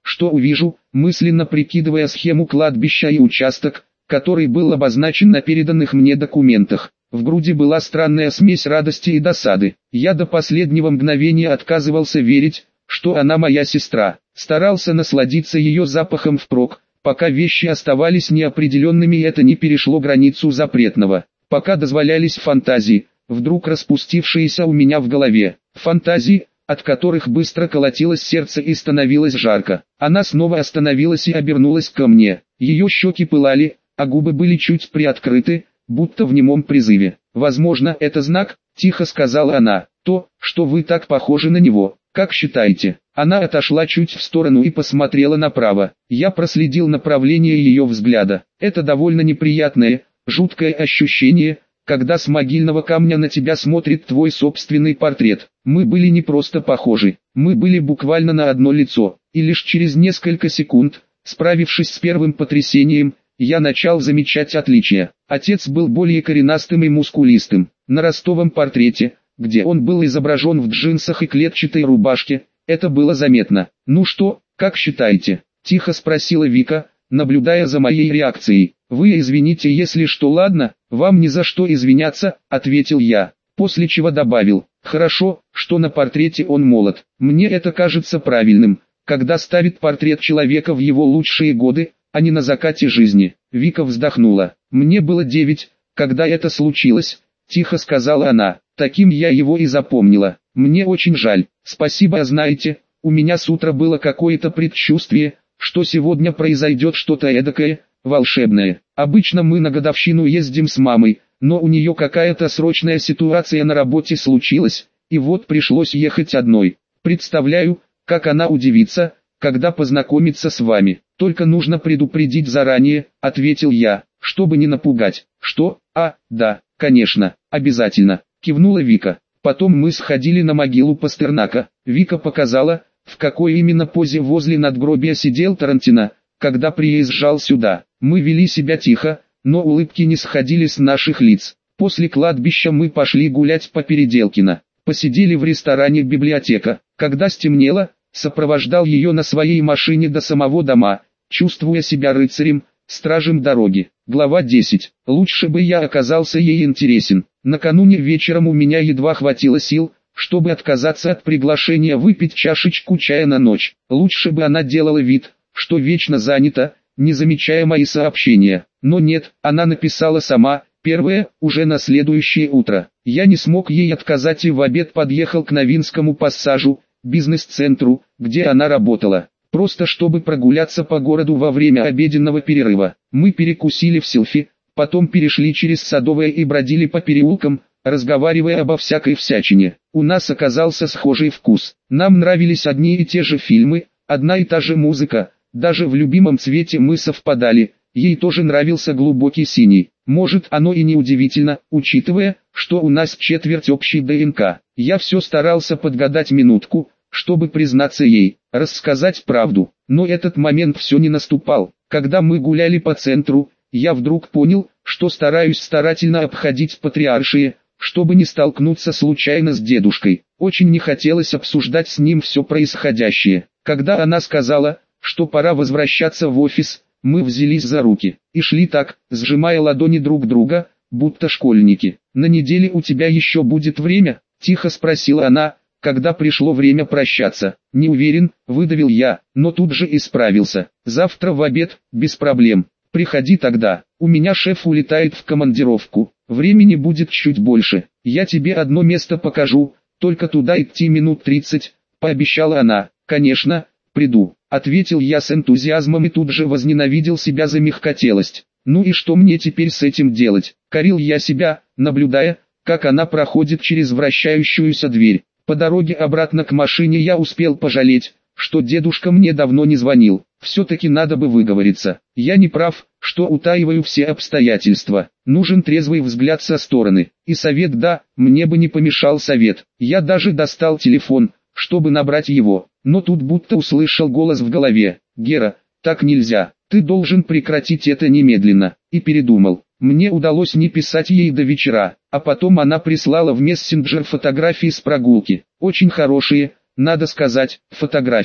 что увижу, мысленно прикидывая схему кладбища и участок, который был обозначен на переданных мне документах. В груди была странная смесь радости и досады. Я до последнего мгновения отказывался верить, что она моя сестра. Старался насладиться ее запахом впрок, пока вещи оставались неопределенными и это не перешло границу запретного. Пока дозволялись фантазии, вдруг распустившиеся у меня в голове. Фантазии, от которых быстро колотилось сердце и становилось жарко. Она снова остановилась и обернулась ко мне. Ее щеки пылали, а губы были чуть приоткрыты, будто в немом призыве. «Возможно, это знак», — тихо сказала она, — «то, что вы так похожи на него. Как считаете?» Она отошла чуть в сторону и посмотрела направо. Я проследил направление ее взгляда. Это довольно неприятное, жуткое ощущение, когда с могильного камня на тебя смотрит твой собственный портрет. Мы были не просто похожи, мы были буквально на одно лицо. И лишь через несколько секунд, справившись с первым потрясением, я начал замечать отличия. Отец был более коренастым и мускулистым. На ростовом портрете, где он был изображен в джинсах и клетчатой рубашке, это было заметно. «Ну что, как считаете?» – тихо спросила Вика, наблюдая за моей реакцией. «Вы извините, если что, ладно, вам ни за что извиняться», – ответил я, после чего добавил: «Хорошо, что на портрете он молод. Мне это кажется правильным, когда ставит портрет человека в его лучшие годы, а не на закате жизни». Вика вздохнула. «Мне было 9, когда это случилось», – тихо сказала она. «Таким я его и запомнила. Мне очень жаль. Спасибо, знаете, у меня с утра было какое-то предчувствие, что сегодня произойдет что-то эдакое, волшебное. Обычно мы на годовщину ездим с мамой, но у нее какая-то срочная ситуация на работе случилась, и вот пришлось ехать одной. Представляю, как она удивится, когда познакомится с вами. Только нужно предупредить заранее», — ответил я, — «чтобы не напугать». «Что? Да, конечно, обязательно», — кивнула Вика. Потом мы сходили на могилу Пастернака. Вика показала, в какой именно позе возле надгробия сидел Тарантино, когда приезжал сюда. Мы вели себя тихо, но улыбки не сходили с наших лиц. После кладбища мы пошли гулять по Переделкино. Посидели в ресторане «Библиотека». Когда стемнело, сопровождал ее на своей машине до самого дома, чувствуя себя рыцарем, стражем дороги. Глава 10. Лучше бы я оказался ей интересен. Накануне вечером у меня едва хватило сил, чтобы отказаться от приглашения выпить чашечку чая на ночь. Лучше бы она делала вид, что вечно занята, не замечая мои сообщения. Но нет, она написала сама, первое, уже на следующее утро. Я не смог ей отказать и в обед подъехал к Новинскому пассажу, бизнес-центру, где она работала. Просто чтобы прогуляться по городу во время обеденного перерыва. Мы перекусили в Силфи, потом перешли через Садовое и бродили по переулкам, разговаривая обо всякой всячине. У нас оказался схожий вкус. Нам нравились одни и те же фильмы, одна и та же музыка, даже в любимом цвете мы совпадали, ей тоже нравился глубокий синий. Может, оно и не удивительно, учитывая, что у нас четверть общей ДНК. Я все старался подгадать минутку, чтобы признаться ей, рассказать правду. Но этот момент все не наступал. Когда мы гуляли по центру, я вдруг понял, что стараюсь старательно обходить Патриаршие, чтобы не столкнуться случайно с дедушкой. Очень не хотелось обсуждать с ним все происходящее. Когда она сказала, что пора возвращаться в офис, мы взялись за руки и шли так, сжимая ладони друг друга, будто школьники. «На неделе у тебя еще будет время?» – тихо спросила она, когда пришло время прощаться. «Не уверен», – выдавил я, но тут же исправился. «Завтра в обед, без проблем. Приходи тогда. У меня шеф улетает в командировку. Времени будет чуть больше. Я тебе одно место покажу, только туда идти минут 30, пообещала она. «Конечно, приду», — ответил я с энтузиазмом и тут же возненавидел себя за мягкотелость. «Ну и что мне теперь с этим делать?» — корил я себя, наблюдая, как она проходит через вращающуюся дверь. По дороге обратно к машине я успел пожалеть, что дедушка мне давно не звонил. Все-таки надо бы выговориться. Я не прав, что утаиваю все обстоятельства. Нужен трезвый взгляд со стороны. И совет, да, мне бы не помешал совет. Я даже достал телефон, чтобы набрать его. Но тут будто услышал голос в голове. «Гера, так нельзя. Ты должен прекратить это немедленно». И передумал. Мне удалось не писать ей до вечера, а потом она прислала в мессенджер фотографии с прогулки. Очень хорошие, надо сказать, фотографии.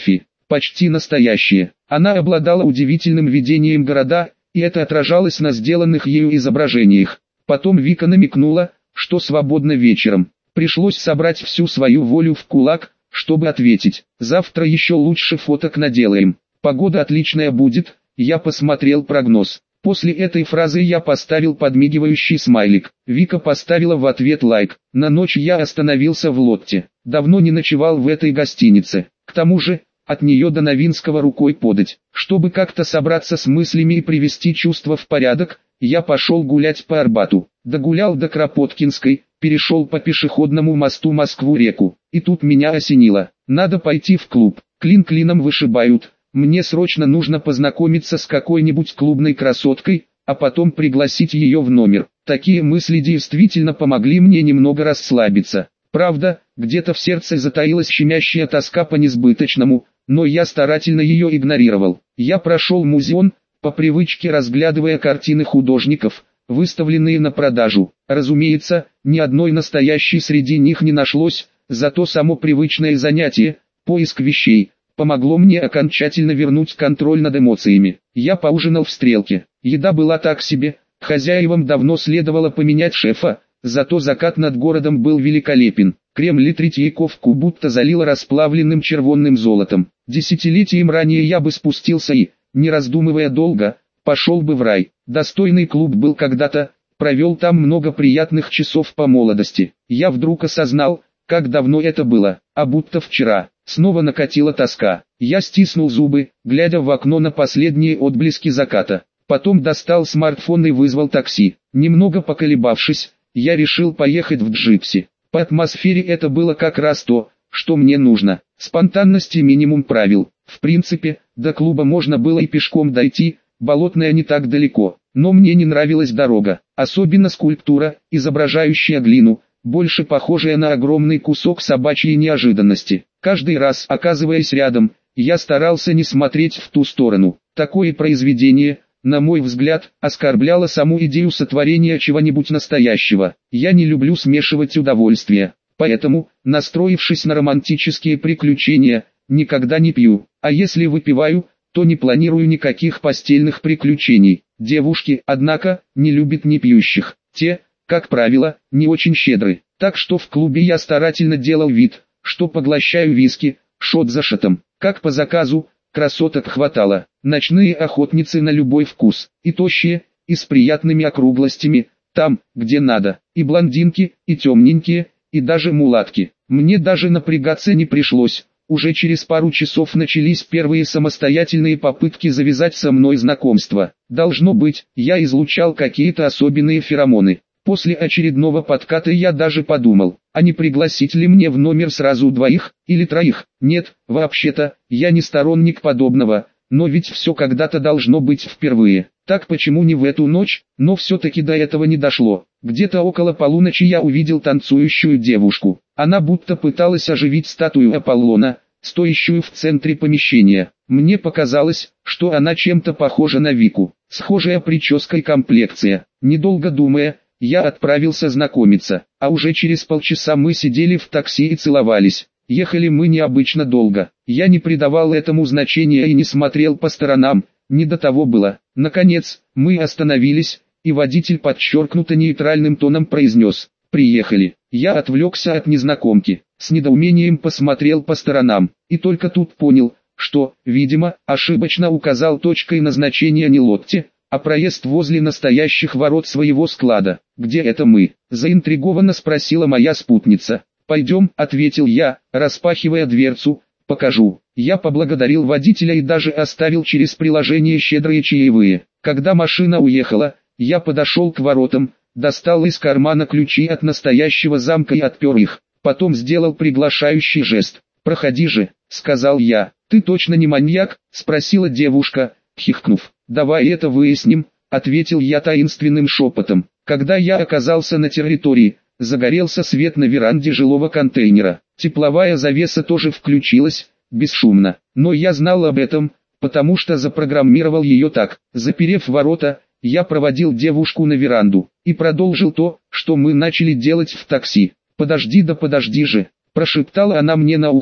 почти настоящие. Она обладала удивительным видением города, и это отражалось на сделанных ею изображениях. Потом Вика намекнула, что свободно вечером. Пришлось собрать всю свою волю в кулак, чтобы ответить: завтра еще лучше фоток наделаем. Погода отличная будет, я посмотрел прогноз. После этой фразы я поставил подмигивающий смайлик. Вика поставила в ответ лайк. На ночь я остановился в Лотте. Давно не ночевал в этой гостинице. К тому же, от нее до Новинского рукой подать. Чтобы как-то собраться с мыслями и привести чувства в порядок, я пошел гулять по Арбату. Догулял до Кропоткинской, перешел по пешеходному мосту Москву-реку. И тут меня осенило. Надо пойти в клуб. Клин клином вышибают. Мне срочно нужно познакомиться с какой-нибудь клубной красоткой, а потом пригласить ее в номер. Такие мысли действительно помогли мне немного расслабиться. Правда, где-то в сердце затаилась щемящая тоска по несбыточному, но я старательно ее игнорировал. Я прошел музеон, по привычке разглядывая картины художников, выставленные на продажу. Разумеется, ни одной настоящей среди них не нашлось, зато само привычное занятие, поиск вещей, помогло мне окончательно вернуть контроль над эмоциями. Я поужинал в Стрелке. Еда была так себе, хозяевам давно следовало поменять шефа, зато закат над городом был великолепен. Кремль Третьяковку будто залило расплавленным червонным золотом. Десятилетием ранее я бы спустился и, не раздумывая долго, пошел бы в рай. Достойный клуб был когда-то, провел там много приятных часов по молодости. Я вдруг осознал, как давно это было, а будто вчера. Снова накатила тоска. Я стиснул зубы, глядя в окно на последние отблески заката. Потом достал смартфон и вызвал такси. Немного поколебавшись, я решил поехать в Джипси. По атмосфере это было как раз то, что мне нужно. Спонтанности минимум правил. В принципе, до клуба можно было и пешком дойти, Болотная не так далеко. Но мне не нравилась дорога, особенно скульптура, изображающая глину, больше похожая на огромный кусок собачьей неожиданности. Каждый раз, оказываясь рядом, я старался не смотреть в ту сторону. Такое произведение, на мой взгляд, оскорбляло саму идею сотворения чего-нибудь настоящего. Я не люблю смешивать удовольствия, поэтому, настроившись на романтические приключения, никогда не пью. А если выпиваю, то не планирую никаких постельных приключений. Девушки, однако, не любят непьющих. Те, как правило, не очень щедры. Так что в клубе я старательно делал вид, что поглощаю виски, шот за шотом. Как по заказу, красоток хватало. Ночные охотницы на любой вкус. И тощие, и с приятными округлостями, там, где надо. И блондинки, и темненькие, и даже мулатки. Мне даже напрягаться не пришлось. Уже через пару часов начались первые самостоятельные попытки завязать со мной знакомство. Должно быть, я излучал какие-то особенные феромоны. После очередного подката я даже подумал, а не пригласить ли мне в номер сразу двоих, или троих. Нет, вообще-то, я не сторонник подобного, но ведь все когда-то должно быть впервые. Так почему не в эту ночь? Но все-таки до этого не дошло. Где-то около полуночи я увидел танцующую девушку. Она будто пыталась оживить статую Аполлона, стоящую в центре помещения. Мне показалось, что она чем-то похожа на Вику. Схожая прическа и комплекция. Недолго думая, я отправился знакомиться, а уже через полчаса мы сидели в такси и целовались. Ехали мы необычно долго. Я не придавал этому значения и не смотрел по сторонам, не до того было. Наконец, мы остановились, и водитель подчеркнуто нейтральным тоном произнес: «Приехали». Я отвлекся от незнакомки, с недоумением посмотрел по сторонам, и только тут понял, что, видимо, ошибочно указал точкой назначения не Лотте, а проезд возле настоящих ворот своего склада. «Где это мы?» – заинтригованно спросила моя спутница. «Пойдем», – ответил я, распахивая дверцу, – «покажу». Я поблагодарил водителя и даже оставил через приложение щедрые чаевые. Когда машина уехала, я подошел к воротам, достал из кармана ключи от настоящего замка и отпер их. Потом сделал приглашающий жест. «Проходи же», — сказал я. «Ты точно не маньяк?» — спросила девушка, хихкнув. «Давай это выясним», — ответил я таинственным шепотом. Когда я оказался на территории, загорелся свет на веранде жилого контейнера. Тепловая завеса тоже включилась, бесшумно. Но я знал об этом, потому что запрограммировал ее так. Заперев ворота, я проводил девушку на веранду и продолжил то, что мы начали делать в такси. «Подожди, да подожди же», – прошептала она мне на ухо,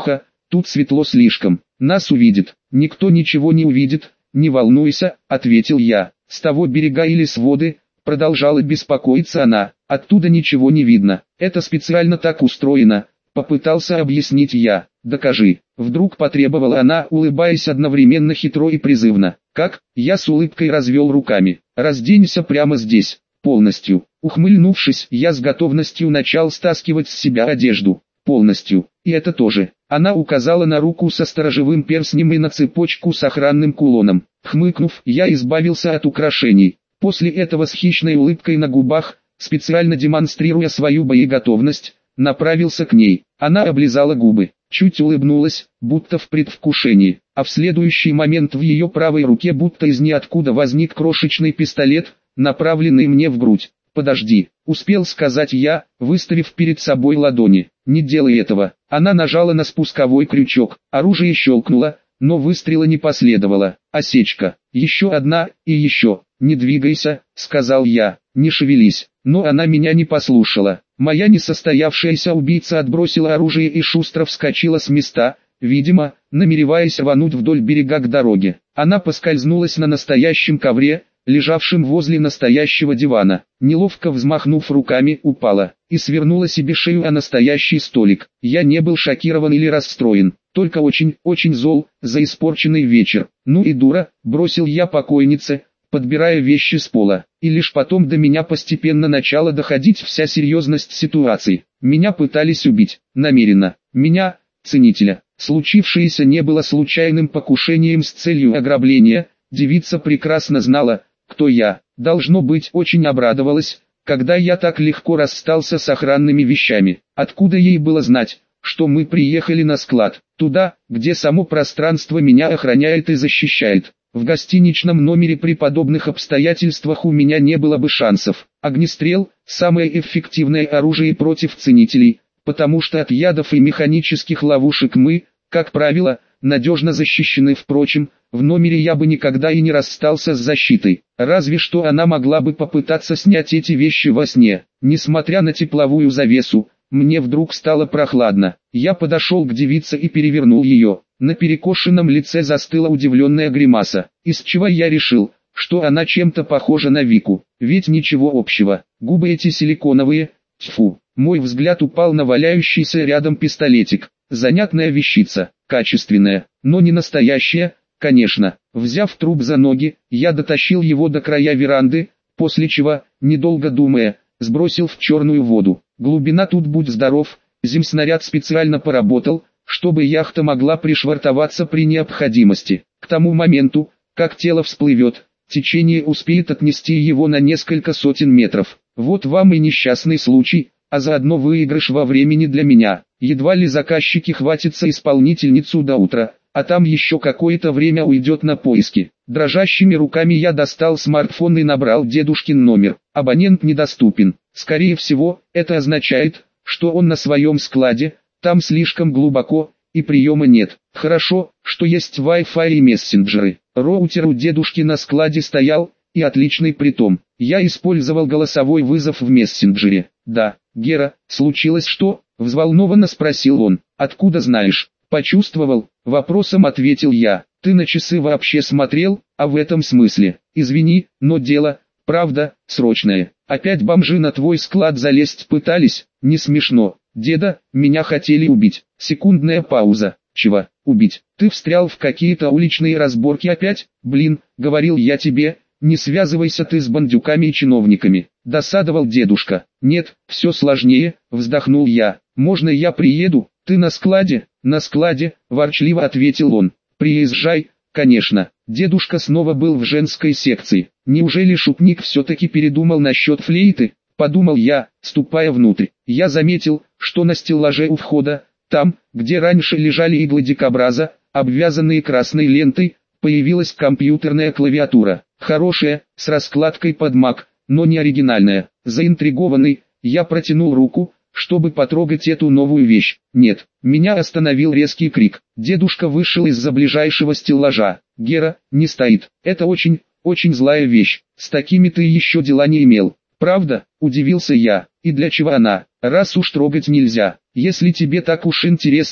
тут светло слишком, нас увидит. Никто ничего не увидит, не волнуйся, ответил я. С того берега или с воды, продолжала беспокоиться она, оттуда ничего не видно, это специально так устроено, попытался объяснить я. Докажи, вдруг потребовала она, улыбаясь одновременно хитро и призывно. Как? Я с улыбкой развел руками. Разденься прямо здесь, полностью. Ухмыльнувшись, я с готовностью начал стаскивать с себя одежду. Полностью, и это тоже. Она указала на руку со сторожевым перстнем и на цепочку с охранным кулоном. Хмыкнув, я избавился от украшений. После этого с хищной улыбкой на губах, специально демонстрируя свою боеготовность, направился к ней. Она облизала губы, чуть улыбнулась, будто в предвкушении, а в следующий момент в ее правой руке будто из ниоткуда возник крошечный пистолет, направленный мне в грудь. «Подожди», — успел сказать я, выставив перед собой ладони. «Не делай этого». Она нажала на спусковой крючок, оружие щелкнуло, но выстрела не последовало. Осечка. Еще одна, и еще. «Не двигайся», — сказал я, — «не шевелись». Но она меня не послушала. Моя несостоявшаяся убийца отбросила оружие и шустро вскочила с места, видимо, намереваясь рвануть вдоль берега к дороге. Она поскользнулась на настоящем ковре, лежавшем возле настоящего дивана. Неловко взмахнув руками, упала и свернула себе шею о настоящий столик. Я не был шокирован или расстроен, только очень зол за испорченный вечер. «Ну и дура», — бросил я покойнице, подбирая вещи с пола. И лишь потом до меня постепенно начала доходить вся серьезность ситуации. Меня пытались убить, намеренно. Меня, ценителя. Случившееся не было случайным покушением с целью ограбления. Девица прекрасно знала, кто я. Должно быть, очень обрадовалась, когда я так легко расстался с охранными вещами. Откуда ей было знать, что мы приехали на склад, туда, где само пространство меня охраняет и защищает? В гостиничном номере при подобных обстоятельствах у меня не было бы шансов. Огнестрел – самое эффективное оружие против ценителей, потому что от ядов и механических ловушек мы, как правило, надежно защищены. Впрочем, в номере я бы никогда и не расстался с защитой, разве что она могла бы попытаться снять эти вещи во сне. Несмотря на тепловую завесу, мне вдруг стало прохладно. Я подошел к девице и перевернул ее. На перекошенном лице застыла удивленная гримаса, из чего я решил, что она чем-то похожа на Вику, ведь ничего общего. Губы эти силиконовые, тьфу. Мой взгляд упал на валяющийся рядом пистолетик. Занятная вещица, качественная, но не настоящая, конечно. Взяв труп за ноги, я дотащил его до края веранды, после чего, недолго думая, сбросил в черную воду. Глубина тут будь здоров, земснаряд специально поработал, чтобы яхта могла пришвартоваться при необходимости. К тому моменту, как тело всплывет, течение успеет отнести его на несколько сотен метров. Вот вам и несчастный случай, а заодно выигрыш во времени для меня. Едва ли заказчики хватятся исполнительницу до утра, а там еще какое-то время уйдет на поиски. Дрожащими руками я достал смартфон и набрал дедушкин номер. Абонент недоступен. Скорее всего, это означает, что он на своем складе, там слишком глубоко, и приема нет. Хорошо, что есть Wi-Fi и мессенджеры. Роутер у дедушки на складе стоял, и отличный притом. Я использовал голосовой вызов в мессенджере. «Да, Гера, случилось что?» – взволнованно спросил он. «Откуда знаешь?» «Почувствовал», – вопросом ответил я. «Ты на часы вообще смотрел, а в этом смысле? Извини, но дело, правда, срочное. Опять бомжи на твой склад залезть пытались? Не смешно. Деда, меня хотели убить». Секундная пауза. «Чего? Убить? Ты встрял в какие-то уличные разборки опять? Блин, говорил я тебе, не связывайся ты с бандюками и чиновниками». Досадовал дедушка. «Нет, все сложнее», вздохнул я. «Можно я приеду? Ты на складе?» «На складе», ворчливо ответил он. «Приезжай». Конечно, дедушка снова был в женской секции. Неужели шутник все-таки передумал насчет флейты? Подумал я, ступая внутрь. Я заметил, что на стеллаже у входа, там, где раньше лежали иглы дикобраза, обвязанные красной лентой, появилась компьютерная клавиатура. Хорошая, с раскладкой под Mac, но не оригинальная. Заинтригованный, я протянул руку, чтобы потрогать эту новую вещь. Нет, меня остановил резкий крик. Дедушка вышел из-за ближайшего стеллажа. «Гера, не стоит. Это очень злая вещь. С такими ты еще дела не имел». «Правда?» – удивился я. «И для чего она? Раз уж трогать нельзя. Если тебе так уж интересно,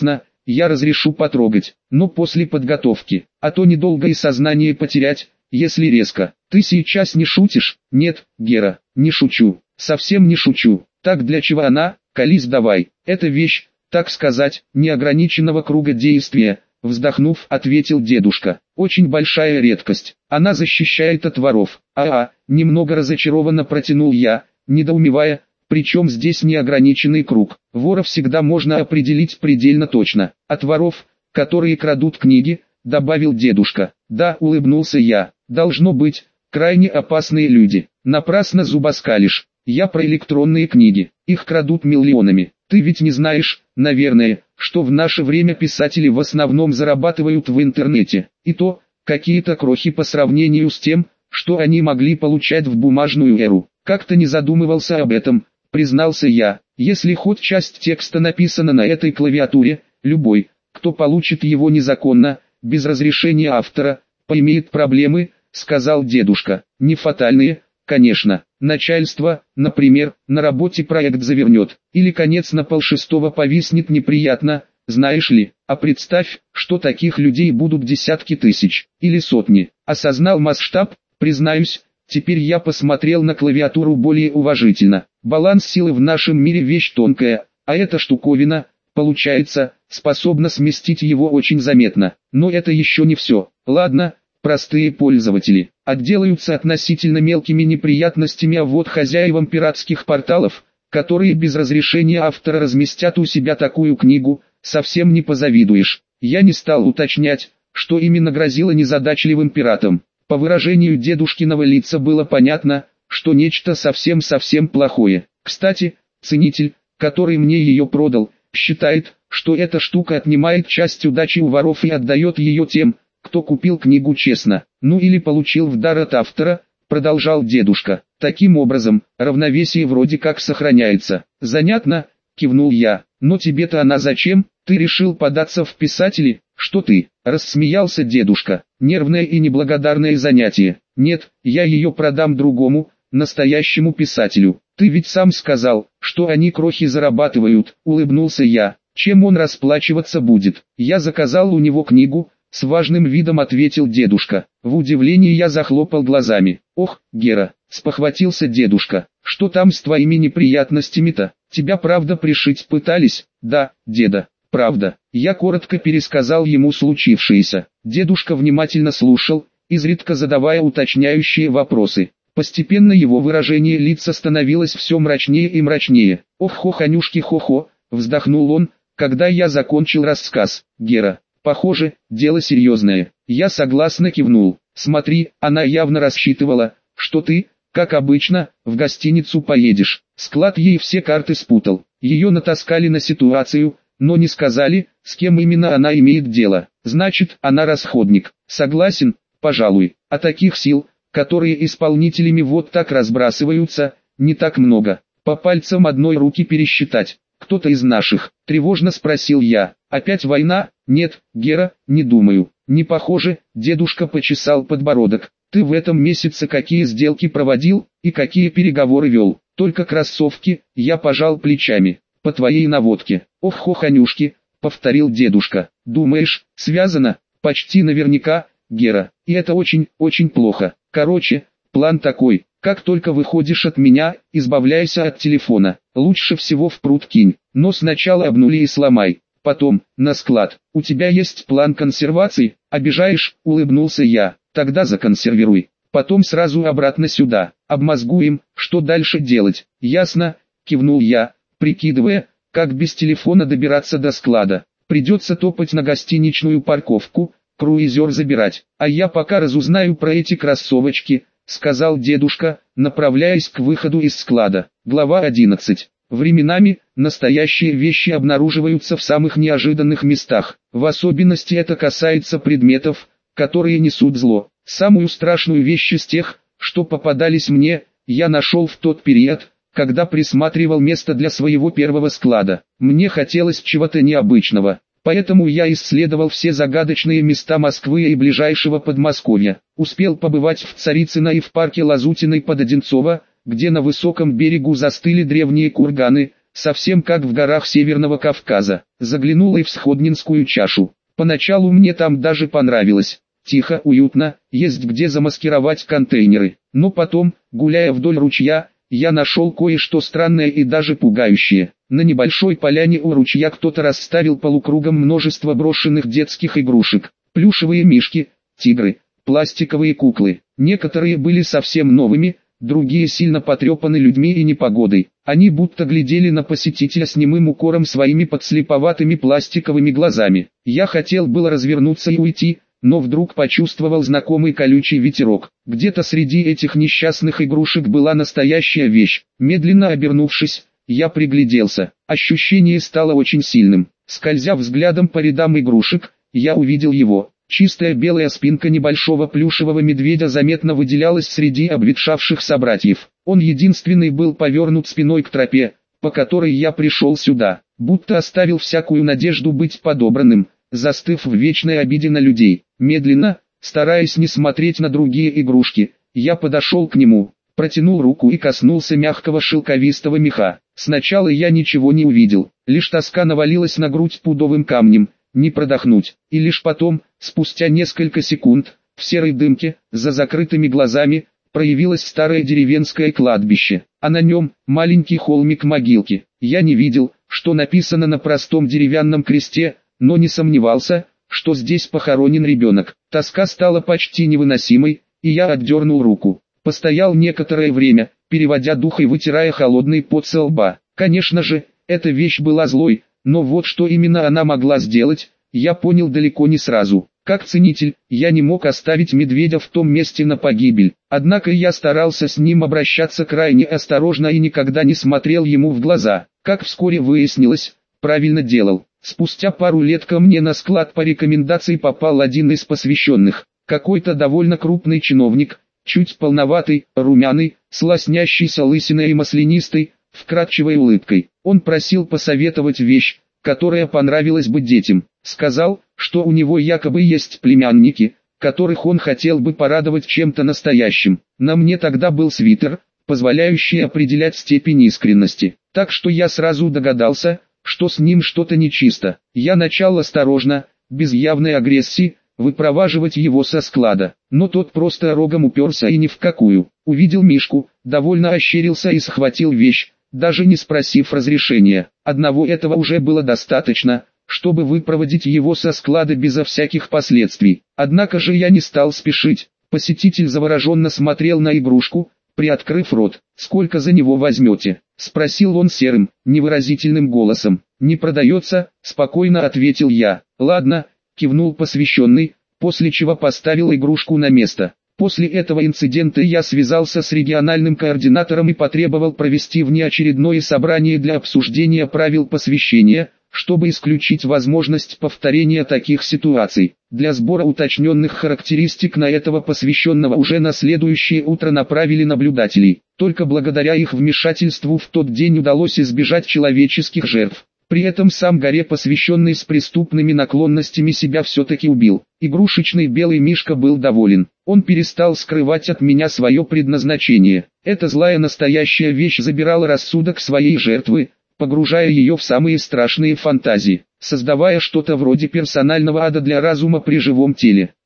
я разрешу потрогать, но после подготовки, а то недолго и сознание потерять, если резко. Ты сейчас не шутишь? Нет, Гера, не шучу, совсем не шучу. Так для чего она? Колись давай, это вещь, так сказать, неограниченного круга действия, вздохнув, ответил дедушка. Очень большая редкость, она защищает от воров. Немного разочарованно протянул я, недоумевая, причем здесь неограниченный круг. Вора всегда можно определить предельно точно. От воров, которые крадут книги, добавил дедушка. Да, улыбнулся я, должно быть, крайне опасные люди. Напрасно зубоскалишь. Я про электронные книги, их крадут миллионами. Ты ведь не знаешь, наверное, что в наше время писатели в основном зарабатывают в интернете. И то, какие-то крохи по сравнению с тем, что они могли получать в бумажную эру. Как-то не задумывался об этом, признался я. Если хоть часть текста написана на этой клавиатуре, любой, кто получит его незаконно, без разрешения автора, поимеет проблемы, сказал дедушка. Не фатальные, конечно. Начальство, например, на работе проект завернет, или конец на полшестого повиснет неприятно, знаешь ли, а представь, что таких людей будут десятки тысяч, или сотни. Осознал масштаб, признаюсь, теперь я посмотрел на клавиатуру более уважительно. Баланс силы в нашем мире вещь тонкая, а эта штуковина, получается, способна сместить его очень заметно. Но это еще не все. Ладно, простые пользователи отделаются относительно мелкими неприятностями, а вот хозяевам пиратских порталов, которые без разрешения автора разместят у себя такую книгу, совсем не позавидуешь. Я не стал уточнять, что именно грозило незадачливым пиратам. По выражению дедушкиного лица было понятно, что нечто совсем-совсем плохое. Кстати, ценитель, который мне ее продал, считает, что эта штука отнимает часть удачи у воров и отдает ее тем, кто купил книгу честно, ну или получил в дар от автора, продолжал дедушка. Таким образом, равновесие вроде как сохраняется. Занятно, кивнул я, но тебе-то она зачем? Ты решил податься в писатели? Что ты? Рассмеялся дедушка. Нервное и неблагодарное занятие. Нет, я ее продам другому, настоящему писателю. Ты ведь сам сказал, что они крохи зарабатывают, улыбнулся я. Чем он расплачиваться будет? Я заказал у него книгу, с важным видом ответил дедушка. В удивлении я захлопал глазами. Ох, Гера, спохватился дедушка, что там с твоими неприятностями-то? Тебя правда пришить пытались? Да, деда, правда. Я коротко пересказал ему случившееся. Дедушка внимательно слушал, изредка задавая уточняющие вопросы. Постепенно его выражение лица становилось все мрачнее и мрачнее. Ох, Анюшки, хо-хо, вздохнул он, когда я закончил рассказ. Гера, похоже, дело серьезное. Я согласно кивнул. Смотри, она явно рассчитывала, что ты, как обычно, в гостиницу поедешь. Склад ей все карты спутал. Ее натаскали на ситуацию, но не сказали, с кем именно она имеет дело. Значит, она расходник. Согласен, пожалуй. А таких сил, которые исполнителями вот так разбрасываются, не так много. По пальцам одной руки пересчитать. Кто-то из наших? Тревожно спросил я. Опять война? Нет, Гера, не думаю. Не похоже, дедушка почесал подбородок. Ты в этом месяце какие сделки проводил, и какие переговоры вел? Только кроссовки, я пожал плечами. По твоей наводке. Ох, Анюшки, повторил дедушка. Думаешь, связано? Почти наверняка, Гера. И это очень, очень плохо. Короче, план такой. Как только выходишь от меня, избавляйся от телефона. Лучше всего в пруд кинь. Но сначала обнули и сломай. Потом, на склад. У тебя есть план консервации? Обижаешь, улыбнулся я. Тогда законсервируй. Потом сразу обратно сюда. Обмозгуем, что дальше делать. Ясно, кивнул я, прикидывая, как без телефона добираться до склада. Придется топать на гостиничную парковку, круизер забирать. А я пока разузнаю про эти кроссовочки, сказал дедушка, направляясь к выходу из склада. Глава 11. Временами, настоящие вещи обнаруживаются в самых неожиданных местах. В особенности это касается предметов, которые несут зло. Самую страшную вещь из тех, что попадались мне, я нашел в тот период, когда присматривал место для своего первого склада. Мне хотелось чего-то необычного, поэтому я исследовал все загадочные места Москвы и ближайшего Подмосковья. Успел побывать в Царицыно и в парке Лазутиной под Одинцово, где на высоком берегу застыли древние курганы, совсем как в горах Северного Кавказа. Заглянул и в Сходнинскую чашу. Поначалу мне там даже понравилось. Тихо, уютно, есть где замаскировать контейнеры. Но потом, гуляя вдоль ручья, я нашел кое-что странное и даже пугающее. На небольшой поляне у ручья кто-то расставил полукругом множество брошенных детских игрушек. Плюшевые мишки, тигры, пластиковые куклы. Некоторые были совсем новыми, другие сильно потрепаны людьми и непогодой. Они будто глядели на посетителя с немым укором своими подслеповатыми пластиковыми глазами. Я хотел было развернуться и уйти, но вдруг почувствовал знакомый колючий ветерок. Где-то среди этих несчастных игрушек была настоящая вещь. Медленно обернувшись, я пригляделся. Ощущение стало очень сильным. Скользя взглядом по рядам игрушек, я увидел его. Чистая белая спинка небольшого плюшевого медведя заметно выделялась среди обветшавших собратьев. Он единственный был повернут спиной к тропе, по которой я пришел сюда, будто оставил всякую надежду быть подобранным, застыв в вечной обиде на людей. Медленно, стараясь не смотреть на другие игрушки, я подошел к нему, протянул руку и коснулся мягкого шелковистого меха. Сначала я ничего не увидел, лишь тоска навалилась на грудь пудовым камнем, не продохнуть, и лишь потом, спустя несколько секунд, в серой дымке, за закрытыми глазами, проявилось старое деревенское кладбище, а на нем маленький холмик могилки. Я не видел, что написано на простом деревянном кресте, но не сомневался, что здесь похоронен ребенок. Тоска стала почти невыносимой, и я отдернул руку. Постоял некоторое время, переводя дух и вытирая холодный пот со лба. Конечно же, эта вещь была злой, но вот что именно она могла сделать, я понял далеко не сразу. Как ценитель, я не мог оставить медведя в том месте на погибель. Однако я старался с ним обращаться крайне осторожно и никогда не смотрел ему в глаза. Как вскоре выяснилось, правильно делал. Спустя пару лет ко мне на склад по рекомендации попал один из посвященных. Какой-то довольно крупный чиновник, чуть полноватый, румяный, с лоснящейся лысиной и маслянистой, вкрадчивой улыбкой. Он просил посоветовать вещь, которая понравилась бы детям. Сказал, что у него якобы есть племянники, которых он хотел бы порадовать чем-то настоящим. На мне тогда был свитер, позволяющий определять степень искренности. Так что я сразу догадался, что с ним что-то нечисто. Я начал осторожно, без явной агрессии, выпроваживать его со склада. Но тот просто рогом уперся и ни в какую. Увидел Мишку, довольно ощерился и схватил вещь, даже не спросив разрешения. Одного этого уже было достаточно, чтобы выпроводить его со склада безо всяких последствий. Однако же я не стал спешить. Посетитель завороженно смотрел на игрушку, приоткрыв рот. «Сколько за него возьмете?» — спросил он серым, невыразительным голосом. «Не продается», — спокойно ответил я. «Ладно», — кивнул посвященный, после чего поставил игрушку на место. После этого инцидента я связался с региональным координатором и потребовал провести внеочередное собрание для обсуждения правил посвящения, чтобы исключить возможность повторения таких ситуаций. Для сбора уточненных характеристик на этого посвященного уже на следующее утро направили наблюдателей. Только благодаря их вмешательству в тот день удалось избежать человеческих жертв. При этом сам горе посвященный с преступными наклонностями себя все-таки убил. Игрушечный белый мишка был доволен. Он перестал скрывать от меня свое предназначение. Эта злая настоящая вещь забирала рассудок своей жертвы, погружая ее в самые страшные фантазии, создавая что-то вроде персонального ада для разума при живом теле.